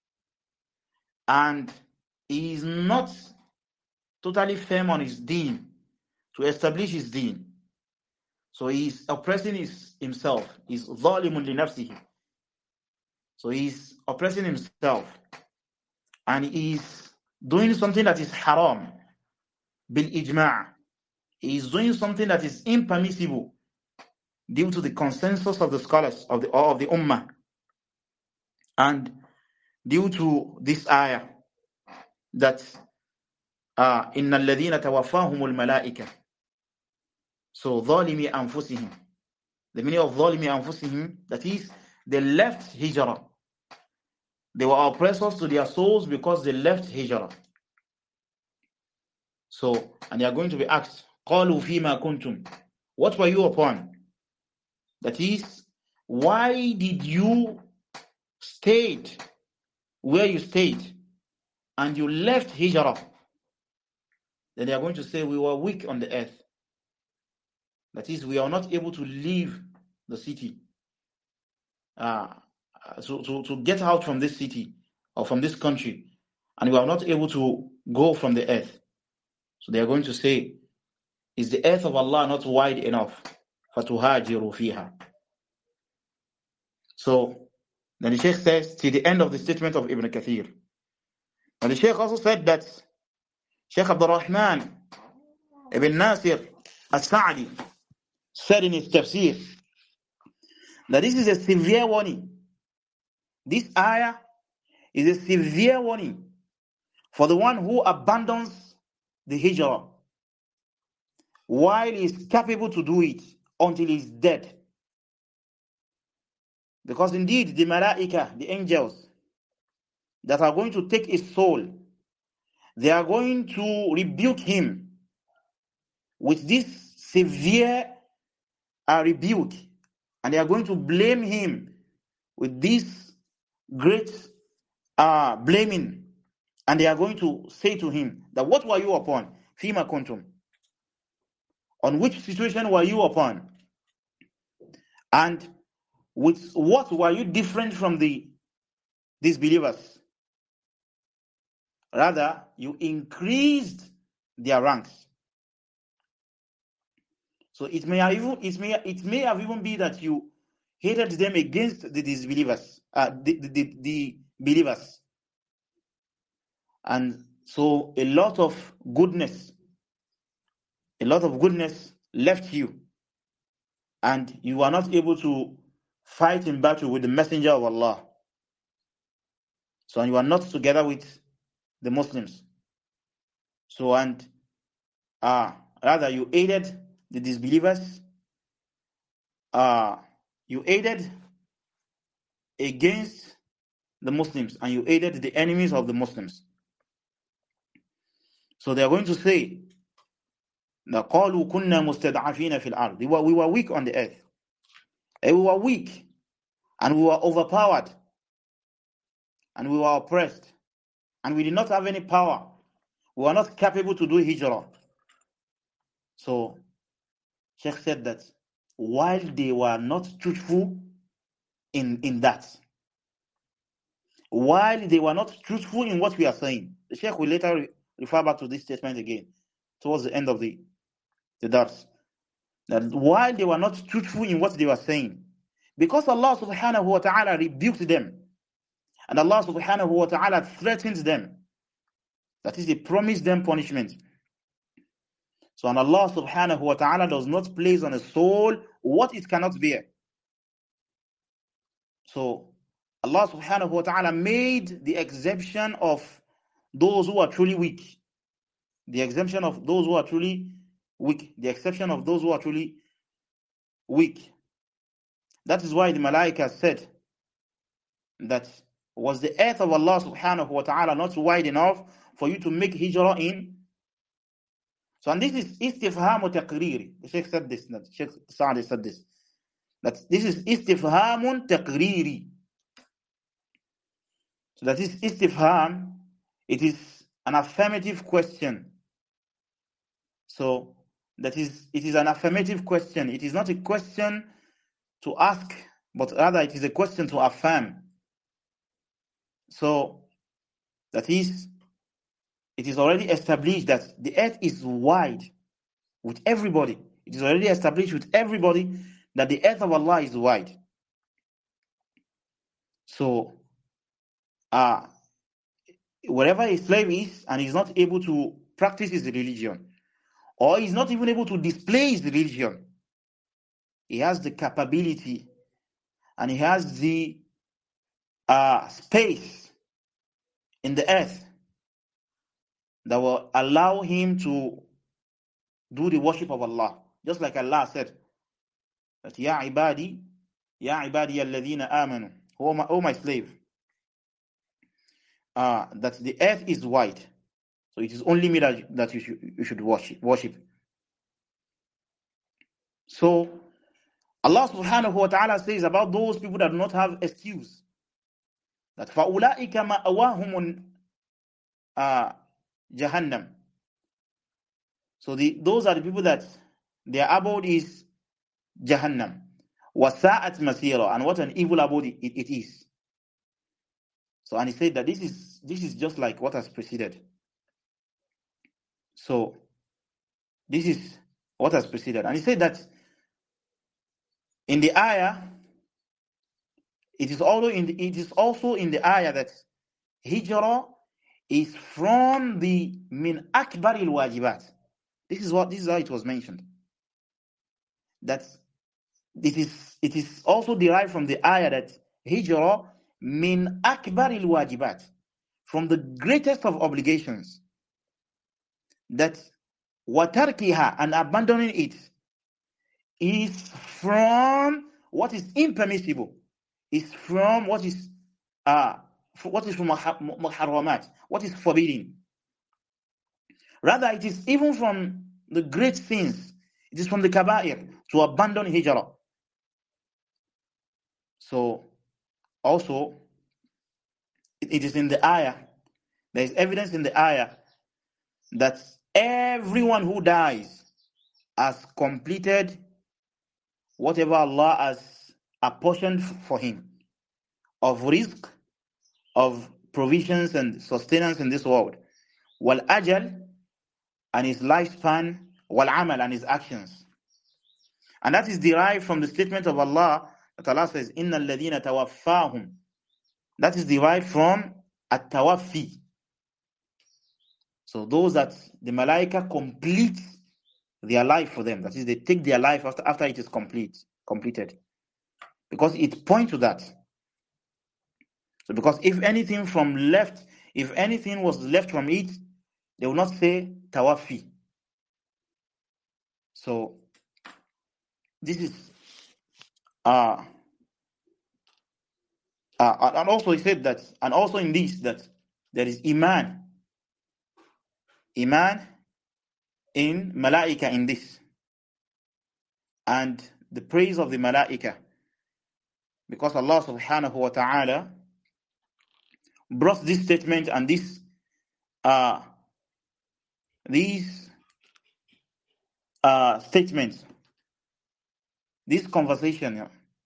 and he is not totally firm on his deen, to establish his deen. So he is oppressing his, himself. He is ظالم لنفسه. So he is oppressing himself, and he is doing something that is haram bil ijma'. He is doing something that is impermissible due to the consensus of the scholars of the or of the ummah, and due to this ayah that uh, inna alladhina tawaffahumul malaika. So ظالمي أنفسهم, the meaning of ظالمي أنفسهم, that is, they left hijrah. They were oppressors to their souls because they left hijrah. So, and they are going to be asked, قالوا فيما كنتم, what were you upon? That is, why did you stay where you stayed and you left hijrah? Then they are going to say, we were weak on the earth. That is, we are not able to leave the city, uh, to, to, to get out from this city or from this country, and we are not able to go from the earth. So they are going to say, is the earth of Allah not wide enough? فَتُهَاجِرُوا فِيهَا. So then the Shaykh says, to the end of the statement of Ibn Kathir. And the Shaykh also said that Shaykh Abdul Rahman ibn Nasir al-Sa'di said in his tafsir that this is a severe warning. This ayah is a severe warning for the one who abandons the hijrah while he is capable to do it until he is dead. Because indeed the malaika, the angels that are going to take his soul, they are going to rebuke him with this severe uh, rebuke, and they are going to blame him with this great uh, blaming, and they are going to say to him that what were you upon? Fima kuntum. On which situation were you upon? And with what were you different from the disbelievers? Rather, you increased their ranks. So it may have even it may it may have even be that you hated them against the disbelievers, uh, the, the, the, the believers. And so a lot of goodness, a lot of goodness left you, and you are not able to fight in battle with the messenger of Allah. So and you are not together with the Muslims. So and uh, rather you aided the disbelievers, uh, you aided against the Muslims, and you aided the enemies of the Muslims. So they are going to say, قَالُوا كُنَّا مُسْتَضْعَفِينَ فِي الْأَرْضِ. We were, we were weak on the earth. And we were weak, and we were overpowered, and we were oppressed, and we did not have any power. We were not capable to do hijrah. So Sheikh said that while they were not truthful in, in that, while they were not truthful in what we are saying, the Sheikh will later re- refer back to this statement again towards the end of the, the dars. That while they were not truthful in what they were saying, because Allah subhanahu wa ta'ala rebuked them, and Allah subhanahu wa ta'ala threatened them, that is, He promised them punishment. So, and Allah subhanahu wa ta'ala does not place on a soul what it cannot bear. So Allah subhanahu wa ta'ala made the exemption of those who are truly weak. The exemption of those who are truly weak. The exception of those who are truly weak. That is why the Malaika said that, was the earth of Allah subhanahu wa ta'ala not wide enough for you to make hijrah in? So, and this is istifham taqriri. The Sheikh said this, that Sheikh Sa'di said this, that this is istifhamun taqriri. So that is istifham, it is an affirmative question. So that is, it is an affirmative question. It is not a question to ask, but rather it is a question to affirm. So that is, it is already established that the earth is wide with everybody. It is already established with everybody that the earth of Allah is wide. So, uh, wherever a slave is and is not able to practice his religion, or is not even able to display his religion, he has the capability and he has the uh, space in the earth that will allow him to do the worship of Allah. Just like Allah said, that Ya ibadi, Ya ibadi alladhina amanu, O my, O my slave, uh, that the earth is wide. So it is only me that, that you should, you should worship, worship. So Allah subhanahu wa ta'ala says about those people that do not have excuse, that فَأُولَٰئِكَ مَأْوَاهُمُ uh, Jahannam. So the, those are the people that their abode is Jahannam. وَسَاءَتْ مَسِيرًا, and what an evil abode it, it is. So, and he said that this is this is just like what has preceded. So this is what has preceded. And he said that in the ayah, it is also in the, it is also in the ayah that hijrah is from the min akbar al wajibat. This is what this is how it was mentioned. That it is it is also derived from the ayah that hijrah min akbar al wajibat, from the greatest of obligations. That watarkiha, and abandoning it, is from what is impermissible, is from what is uh what is from muharramat, what is forbidden. Rather, it is even from the great sins. It is from the kaba'ir to abandon hijrah. So also it is in the ayah, there is evidence in the ayah that everyone who dies has completed whatever Allah has apportioned for him of rizq, of provisions and sustenance in this world, wal ajal, and his lifespan, wal amal, and his actions. And that is derived from the statement of Allah that Allah says, Inna alladhina tawaffahum. That is derived from at-tawaffi. So those that the malaika complete their life for them, that is, they take their life after, after it is complete, completed. Because it points to that. So because if anything from left, if anything was left from it, they will not say tawaffi. So this is uh, uh and also he said that, and also in this, that there is iman, iman in malaika in this, and the praise of the malaika, because Allah subhanahu wa ta'ala brought this statement and this uh these uh statements, this conversation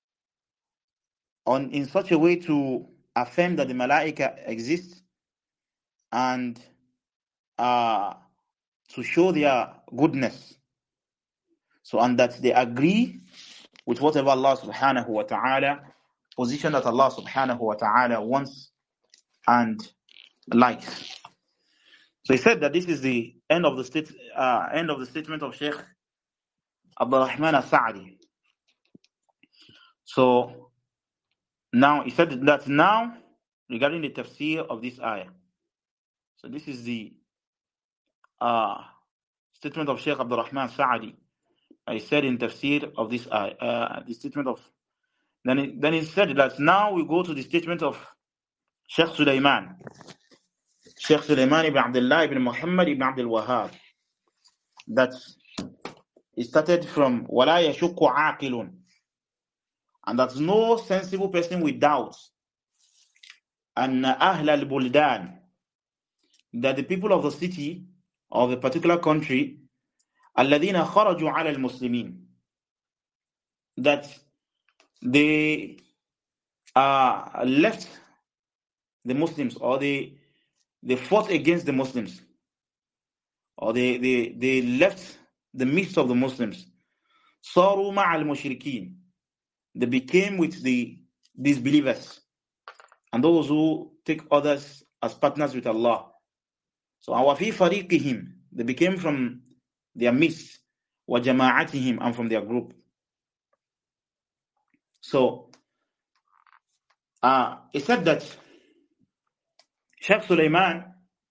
on in such a way to affirm that the malaika exist, and uh to show their goodness. So, and that they agree with whatever Allah subhanahu wa ta'ala, position that Allah subhanahu wa ta'ala wants and likes. So he said that this is the end of the state, uh, end of the statement of Sheikh Abdul Rahman al-Sa'di. So Now, he said that now, regarding the tafsir of this ayah. So this is the uh, statement of Sheikh Abdul Rahman Sa'adi. I said in tafsir of this ayah, uh, the statement of, then he, then he said that now we go to the statement of Sheikh Sulaiman. Sheikh Sulaiman ibn Abdullah ibn Muhammad ibn Abdul Wahhab. That it started from وَلَا يَشُكُّ عَاقِلٌ, and that's no sensible person with doubts, أَنَّ أَهْلَ الْبُلْدَانِ, that the people of the city of a particular country, الَّذِينَ خَرَجُوا عَلَى الْمُسْلِمِينَ, that they uh, left the Muslims, or they they fought against the Muslims, or they they, they left the midst of the Muslims. صَارُوا مَعَ الْمُشْرِكِينَ, they became with the disbelievers and those who take others as partners with Allah. So وَفِي فَرِيقِهِمْ, they became from their midst, وَجَمَاعَتِهِمْ, and from their group. So uh, it said that Sheikh Sulaiman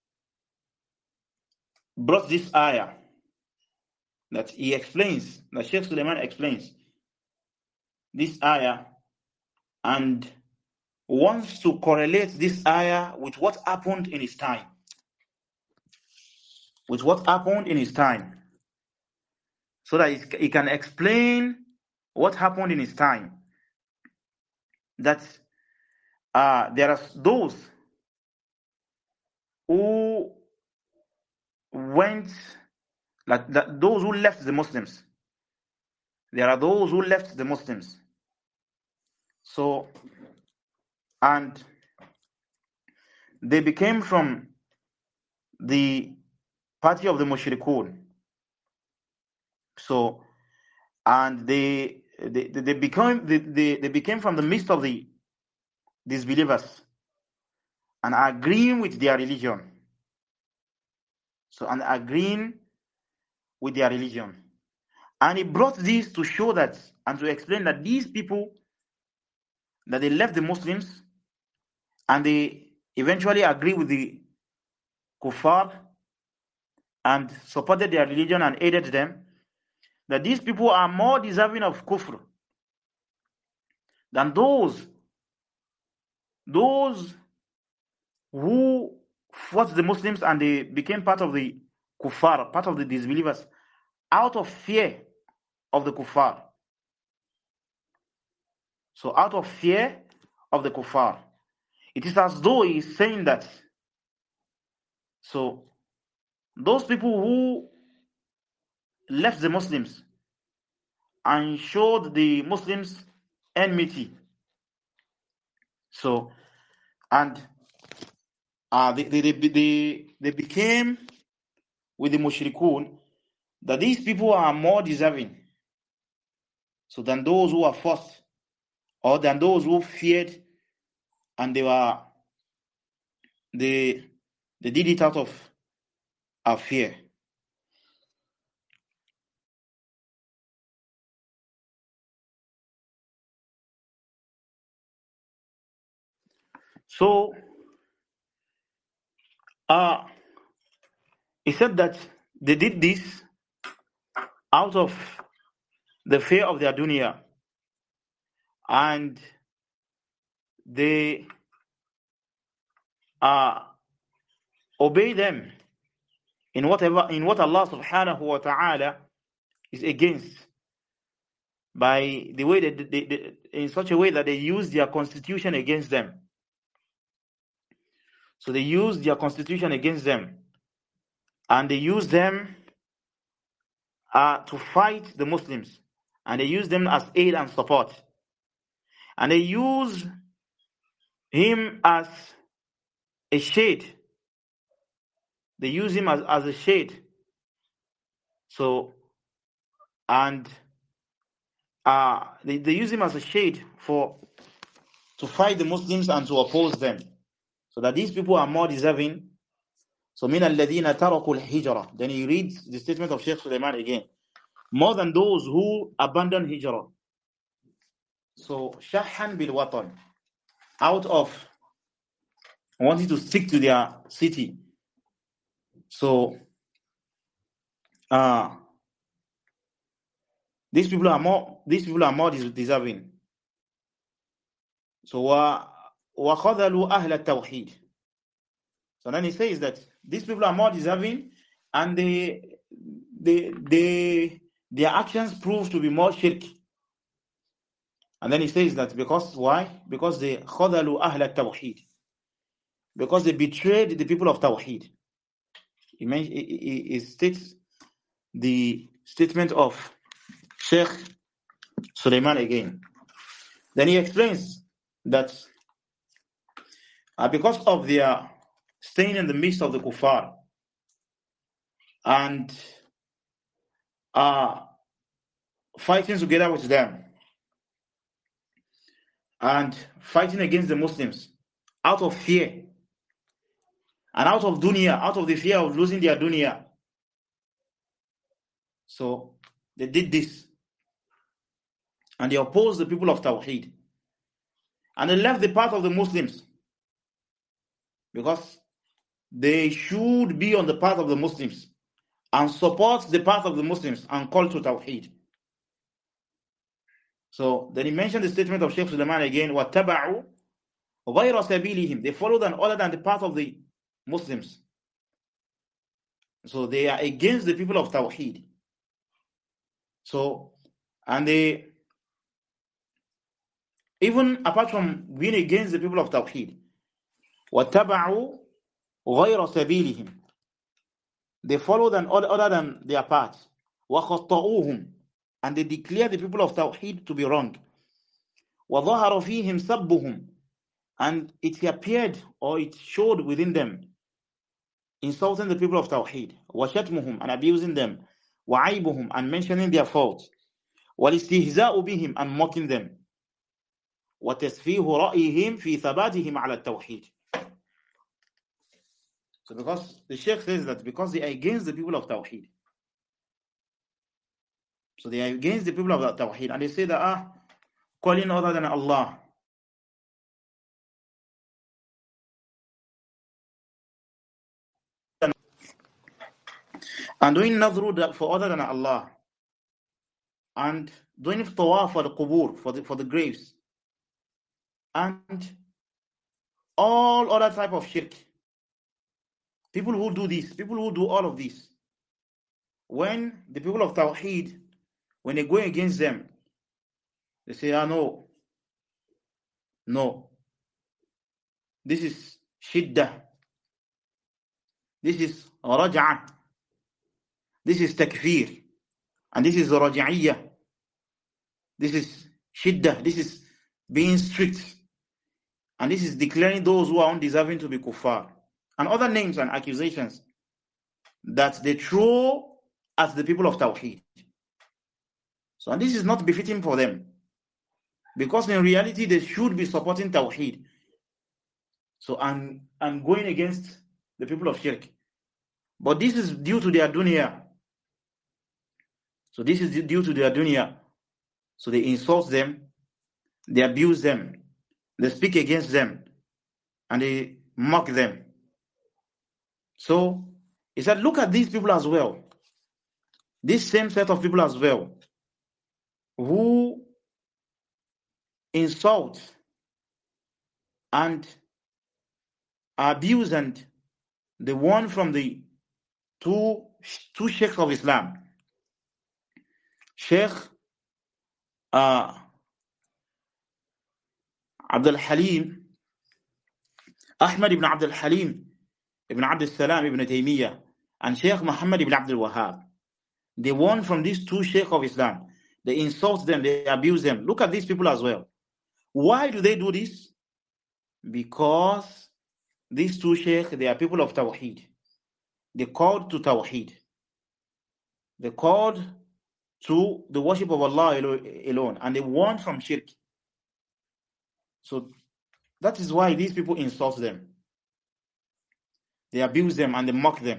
brought this ayah, that he explains, that Sheikh Sulaiman explains this ayah and wants to correlate this ayah with what happened in his time. With what happened in his time. So that he can explain what happened in his time. That uh, there are those who went, like that, those who left the Muslims. There are those who left the Muslims. So, and they became from the party of the Mushrikun. So, and they they they became they, they, they became from the midst of the disbelievers and agreeing with their religion. So, and agreeing with their religion. And he brought this to show that, and to explain that these people, that they left the Muslims and they eventually agree with the kuffar and supported their religion and aided them, that these people are more deserving of kufr than those those who fought the Muslims and they became part of the kuffar, part of the disbelievers, out of fear of the kuffar. So out of fear of the kuffar. It is as though he is saying that, so those people who left the Muslims and showed the Muslims enmity, so and uh, they, they, they, they, they became with the mushrikun, that these people are more deserving so than those who are forced, or than those who feared and they were they they did it out of, of fear. So uh he said that they did this out of the fear of their dunya, and they uh obey them in whatever in what Allah subhanahu wa ta'ala is against, by the way that they, they, in such a way that they use their constitution against them. So they use their constitution against them, and they use them uh, to fight the Muslims, and they use them as aid and support, and they use him as a shade. They use him as, as a shade. So, and uh, they, they use him as a shade for to fight the Muslims and to oppose them. So that these people are more deserving. So, min alladhina tarakul hijrah. Then he reads the statement of Sheikh Sulaiman again. More than those who abandon hijrah. So, shahhan bil watan. out of wanting to stick to their city. So uh, these people are more these people are more deserving. So وَخَذَلُوا أَهْلَ التَّوْحِيدِ. So then he says that these people are more deserving, and they they they their actions prove to be more shirk. And then he says that because why? Because they خَذَلُوا أَهْلَ التَّوْحِيدِ, because they betrayed the people of Tawheed. He, he, he states the statement of Sheikh Suleiman again. Then he explains that uh, because of their staying in the midst of the kuffar and uh, fighting together with them and fighting against the Muslims out of fear and out of dunya, out of the fear of losing their dunya. So they did this, and they opposed the people of Tawheed, and they left the path of the Muslims, because they should be on the path of the Muslims and support the path of the Muslims and call to Tawheed. So then he mentioned the statement of Shaykh Sulaiman again, وَاتَّبَعُوا غَيْرَ سَبِيلِهِمْ. They followed an other than the path of the Muslims. So they are against the people of Tawheed. So, and they, even apart from being against the people of Tawheed, وَاتَّبَعُوا غَيْرَ سَبِيلِهِمْ. They followed an other than their path. وَخَطَّؤُوهُمْ. And they declare the people of Tawheed to be wrong. وَظَهَرَ فِيهِمْ سَبُّهُمْ. And it appeared, or it showed within them, insulting the people of Tawheed. وَشَتْمُهُمْ. And abusing them. وَعَيْبُهُمْ. And mentioning their faults. وَالِاسْتِهْزَاءُ بِهِمْ. And mocking them. وَتَسْفِيهُ رَأْيِهِمْ فِي ثَبَاتِهِمْ عَلَى التَّوْحِيدِ. So because the Sheikh says that because they are against the people of Tawheed. So they are against the people of Tawheed, and they say that ah, calling other than Allah, and doing nadhru for other than Allah, and doing tawaf for the qubur, for the, for the graves, and all other type of shirk. People who do this, people who do all of this, when the people of Tawheed, when they go against them, they say, ah, no, no, this is shiddah, this is raj'ah, this is takfir, and this is raj'iyah, this is shiddah, this is being strict, and this is declaring those who are undeserving to be kuffar, and other names and accusations that they throw at the people of Tawheed. So, and this is not befitting for them, because in reality they should be supporting Tawheed. So, and, and going against the people of Shirk. But this is due to their dunya. So this is due to their dunya. So they insult them, they abuse them, they speak against them, and they mock them. So he said, look at these people as well. This same set of people as well, who insult and abuse and the one from the two two sheikhs of Islam, Sheikh uh, Abdul Halim, Ahmad ibn Abdul Halim ibn Abdul Salam ibn Taymiyyah, and Sheikh Muhammad ibn Abdul Wahhab. The one from these two sheikhs of Islam, they insult them, they abuse them. Look at these people as well. Why do they do this? Because these two sheikhs, they are people of Tawheed. They called to Tawheed. They called to the worship of Allah alone, and they warned from shirk. So that is why these people insult them. They abuse them and they mock them.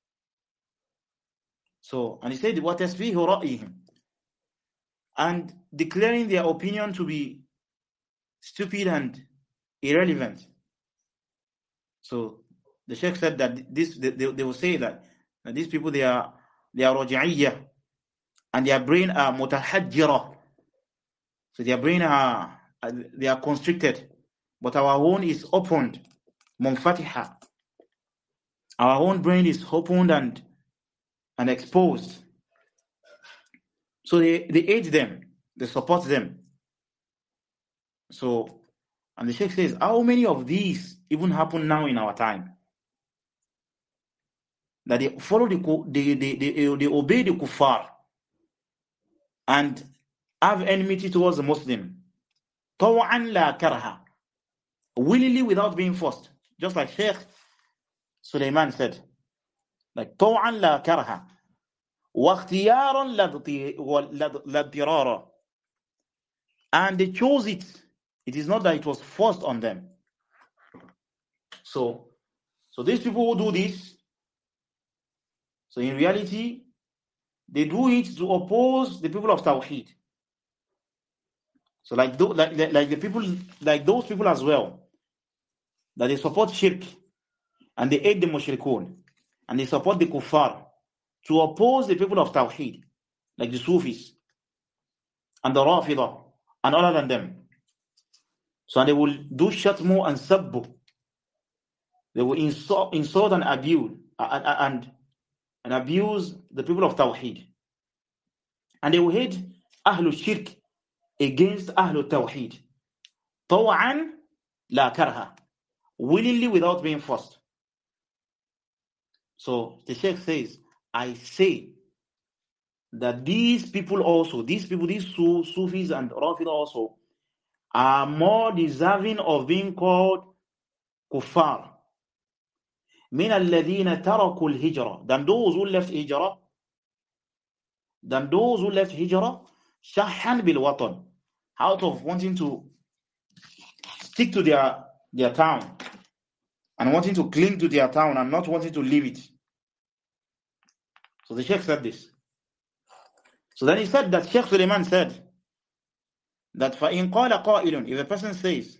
So, and he said, وَتَسْفِيهُ رَأْيِهِمْ, and declaring their opinion to be stupid and irrelevant. So the Sheikh said that this they, they, they will say that, that these people they are they are raj'iyya, and their brain are mutahajjira. So their brain are they are constricted, but our own is opened, munfatiha. Our own brain is opened and and exposed. So they, they aid them, they support them. So, and the Sheikh says, how many of these even happen now in our time? That they follow the they they they, they obey the kuffar and have enmity towards the Muslim. Taw'an la karha, willingly without being forced. Just like Sheikh Sulaiman said, like taw'an la karha, wa ikhtiyaran la dirara. And they chose it. It is not that it was forced on them. So, so these people who do this, so in reality, they do it to oppose the people of Tawheed. So like, like, like the people, like those people as well, that they support shirk, and they aid the mushrikun, and they support the kuffar, to oppose the people of Tawheed, like the Sufis, and the Rafidah, and other than them. So and they will do shatmu and sabbu. They will insult, insult and abuse, and, and, and abuse the people of Tawheed. And they will hate Ahlul Shirk against Ahlul Tawheed. Taw'an la karha, willingly without being forced. So the Sheikh says, I say that these people also, these people, these Sufis and Rafidah also, are more deserving of being called kuffar min alladhina taraku al-hijra, than those who left hijrah, than those who left hijrah shahhan bil watan, out of wanting to stick to their their town and wanting to cling to their town and not wanting to leave it. So the Sheikh said this. So then he said that Sheikh Suleiman said that فَإِنْ قَالَ قَائِلٌ, if a person says,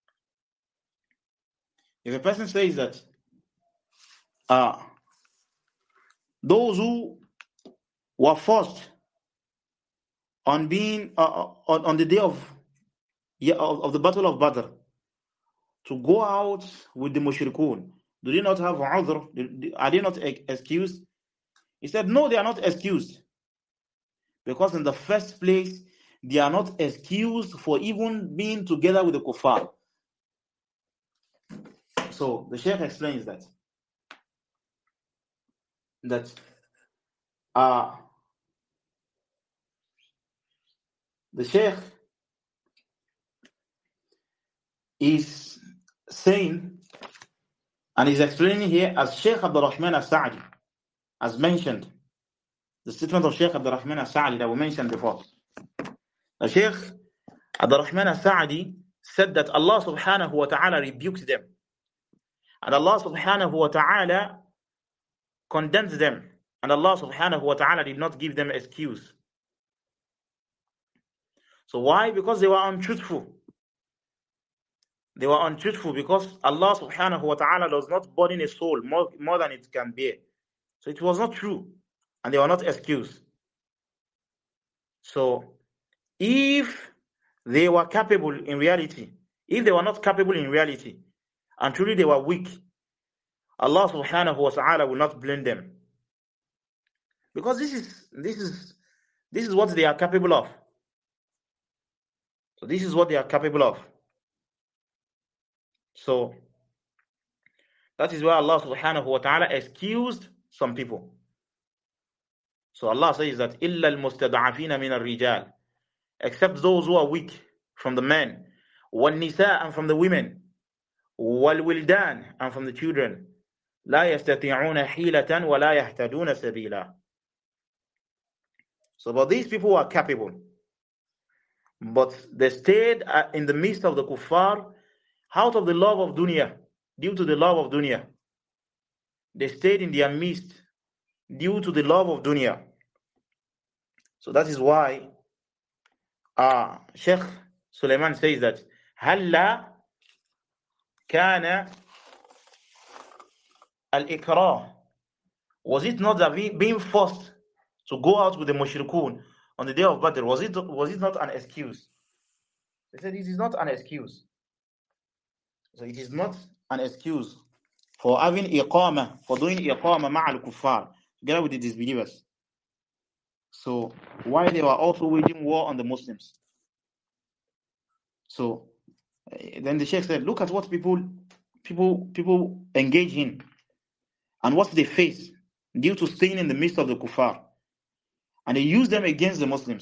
if a person says that uh, those who were forced on being uh, on, on the day of, yeah, of of the battle of Badr to go out with the mushrikun, do they not have udhr? Are they not excused? He said, no, they are not excused, because in the first place they are not excused for even being together with the kuffar. So the Sheikh explains that that uh, the Sheikh is saying, and he's explaining here as Sheikh Abdul Rahman As-Sa'di as mentioned, the statement of Sheikh Abdul Rahman As-Sa'di that we mentioned before. The Sheikh Abdul Rahman As-Sa'di said that Allah subhanahu wa ta'ala rebuked them, and Allah subhanahu wa ta'ala condemned them, and Allah subhanahu wa ta'ala did not give them excuse. So why? Because they were untruthful. They were untruthful because Allah subhanahu wa ta'ala does not burden a soul more, more than it can bear. So it was not true, and they were not excused. So if they were capable in reality, if they were not capable in reality, and truly they were weak, Allah subhanahu wa ta'ala will not blame them. Because this is this is this is what they are capable of. So this is what they are capable of. So that is why Allah subhanahu wa ta'ala excused some people. So Allah says that إِلَّا الْمُسْتَضْعَفِينَ مِنَ الرِّجَالِ, except those who are weak from the men, وَالنِّسَاء, and from the women, وَالْوِلْدَانِ, and from the children, لَا يَسْتَطِيعُونَ حِيلَةً وَلَا يَهْتَدُونَ سَبِيلًا. So but these people are capable, but they stayed in the midst of the kuffar out of the love of dunya, due to the love of dunya. They stayed in their midst due to the love of dunya. So that is why uh, Sheikh Suleiman says that Halla كان الإكراه, was it not that being forced to go out with the mushrikun on the day of Badr, was it was it not an excuse? They said it is not an excuse. So it is not an excuse for having iqama, for doing iqama ma'al kuffar, together with the disbelievers. So why they were also waging war on the Muslims. So uh, then the Sheikh said, look at what people people people engage in and what they face due to staying in the midst of the kuffar. And they use them against the Muslims.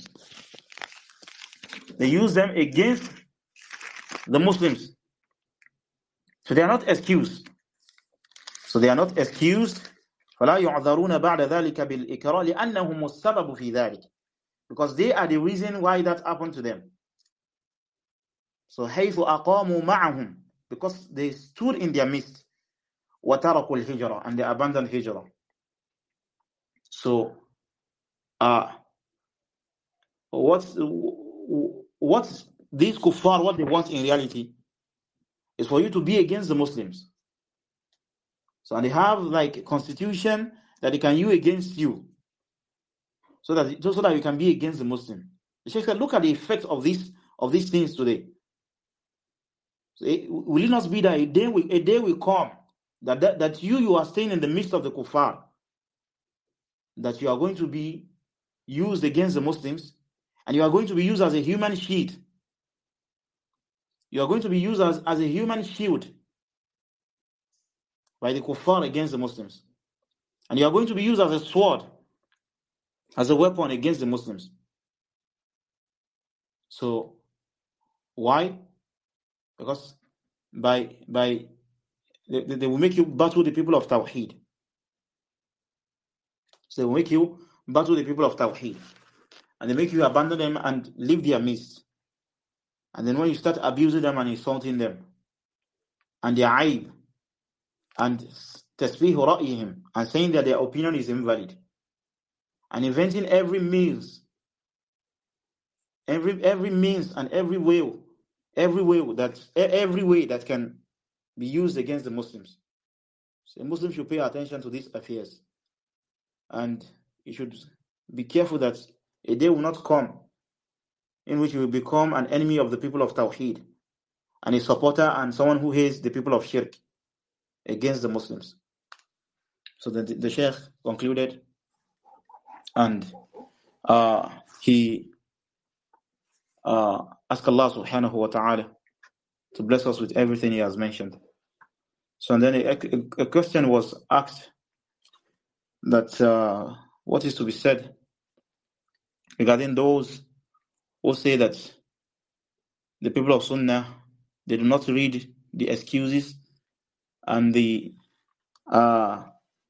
They use them against the Muslims. So they are not excused. So they are not excused. فَلَا يُعْذَرُونَ بَعْدَ ذَلِكَ بِالْإِكْرَاءِ لِأَنَّهُمُ السَّبَبُ فِي ذَلِكَ, because they are the reason why that happened to them. So حَيْثُ أَقَامُوا مَعَهُمْ, because they stood in their midst. وَتَرَكُوا الْهِجْرَةِ, and they abandoned hijrah. So uh, what, what these kuffar, what they want in reality is for you to be against the Muslims. So they have like a constitution that they can use against you, so that so that you can be against the Muslim. The Sheikh said, look at the effect of this of these things today. So it, will it not be that a day will, a day will come that, that that you you are staying in the midst of the kuffar, that you are going to be used against the Muslims, and you are going to be used as a human shield. You are going to be used as, as a human shield by the kuffar against the Muslims. And you are going to be used as a sword, as a weapon against the Muslims. So, why? Because by by they, they will make you battle the people of Tawheed. So they will make you battle the people of Tawheed. And they make you abandon them and leave their midst. And then when you start abusing them and insulting them, and their aib, and tasbih ra'yihim, and saying that their opinion is invalid, and inventing every means, every every means and every way, every way that every way that can be used against the Muslims. So Muslims should pay attention to these affairs, and you should be careful that a day will not come in which you will become an enemy of the people of Tawheed, and a supporter and someone who hates the people of Shirk against the Muslims. So the, the Sheikh concluded, and uh, he uh, asked Allah subhanahu wa ta'ala to bless us with everything he has mentioned. So and then a, a, a question was asked that uh, what is to be said regarding those who say that the people of Sunnah, they do not read the excuses and the uh,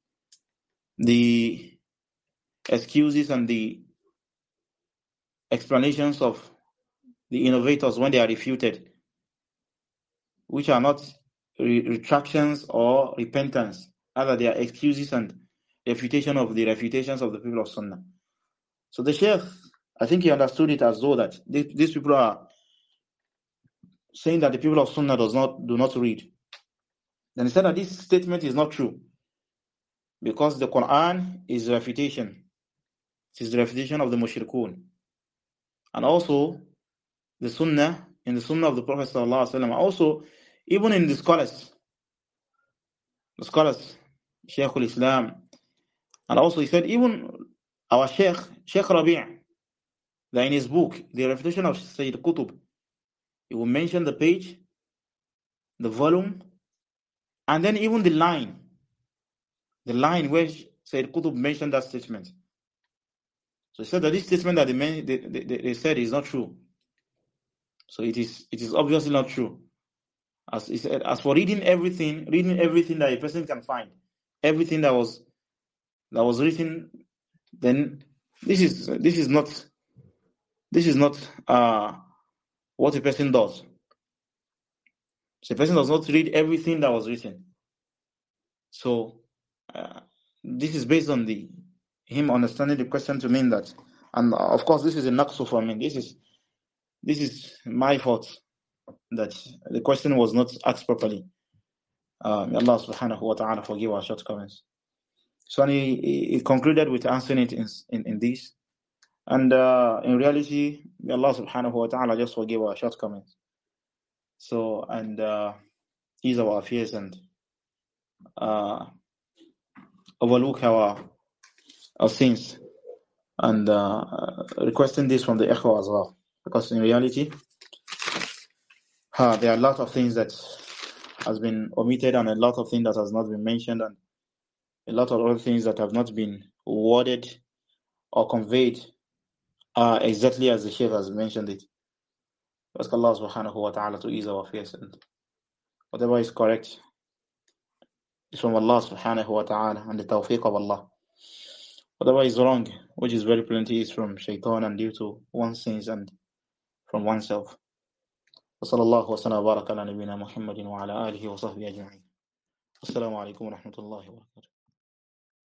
the excuses and the explanations of the innovators when they are refuted, which are not re- retractions or repentance, rather they are excuses and refutation of the refutations of the people of Sunnah. So the Sheikh, I think he understood it as though that these, these people are saying that the people of Sunnah does not do not read. Then he said that this statement is not true, because the Quran is refutation. It is the refutation of the mushrikun. And also the Sunnah, in the Sunnah of the Prophet sallallahu alaihi wasallam, also even in the scholars, the scholars, Shaykh al-Islam, and also he said even our Shaykh, Shaykh Rabi', that in his book, The Refutation of Sayyid Qutb, he will mention the page, the volume, and then even the line, the line where Sayyid Qutb mentioned that statement. So he said that this statement that they, they, they, they said is not true. So it is it is obviously not true. As he said, as for reading everything, reading everything that a person can find, everything that was that was written, then this is this is not this is not uh, what a person does. So a person does not read everything that was written. So uh, this is based on the him understanding the question to mean that, and uh, of course this is a naqsu for me. This is this is my fault that the question was not asked properly. Uh, may Allah subhanahu wa ta'ala forgive our shortcomings. So he, he concluded with answering it in, in, in this. And uh, in reality, may Allah subhanahu wa ta'ala just forgive our shortcomings. So, and uh, ease our affairs and uh, overlook our, our sins. And uh, requesting this from the Ikhwa as well. Because in reality, uh, there are a lot of things that has been omitted and a lot of things that has not been mentioned and a lot of other things that have not been worded or conveyed uh, exactly as the Shaykh has mentioned it. Ask Allah subhanahu wa ta'ala to ease our affairs, and whatever is correct is from Allah subhanahu wa ta'ala and the tawfiq of Allah. Whatever is wrong, which is very plenty, is from shaitan and due to one's sins and from oneself. وصلى الله وسلم وبارك على نبينا محمد وعلى آله وصحبه أجمعين. السلام عليكم ورحمة الله وبركاته.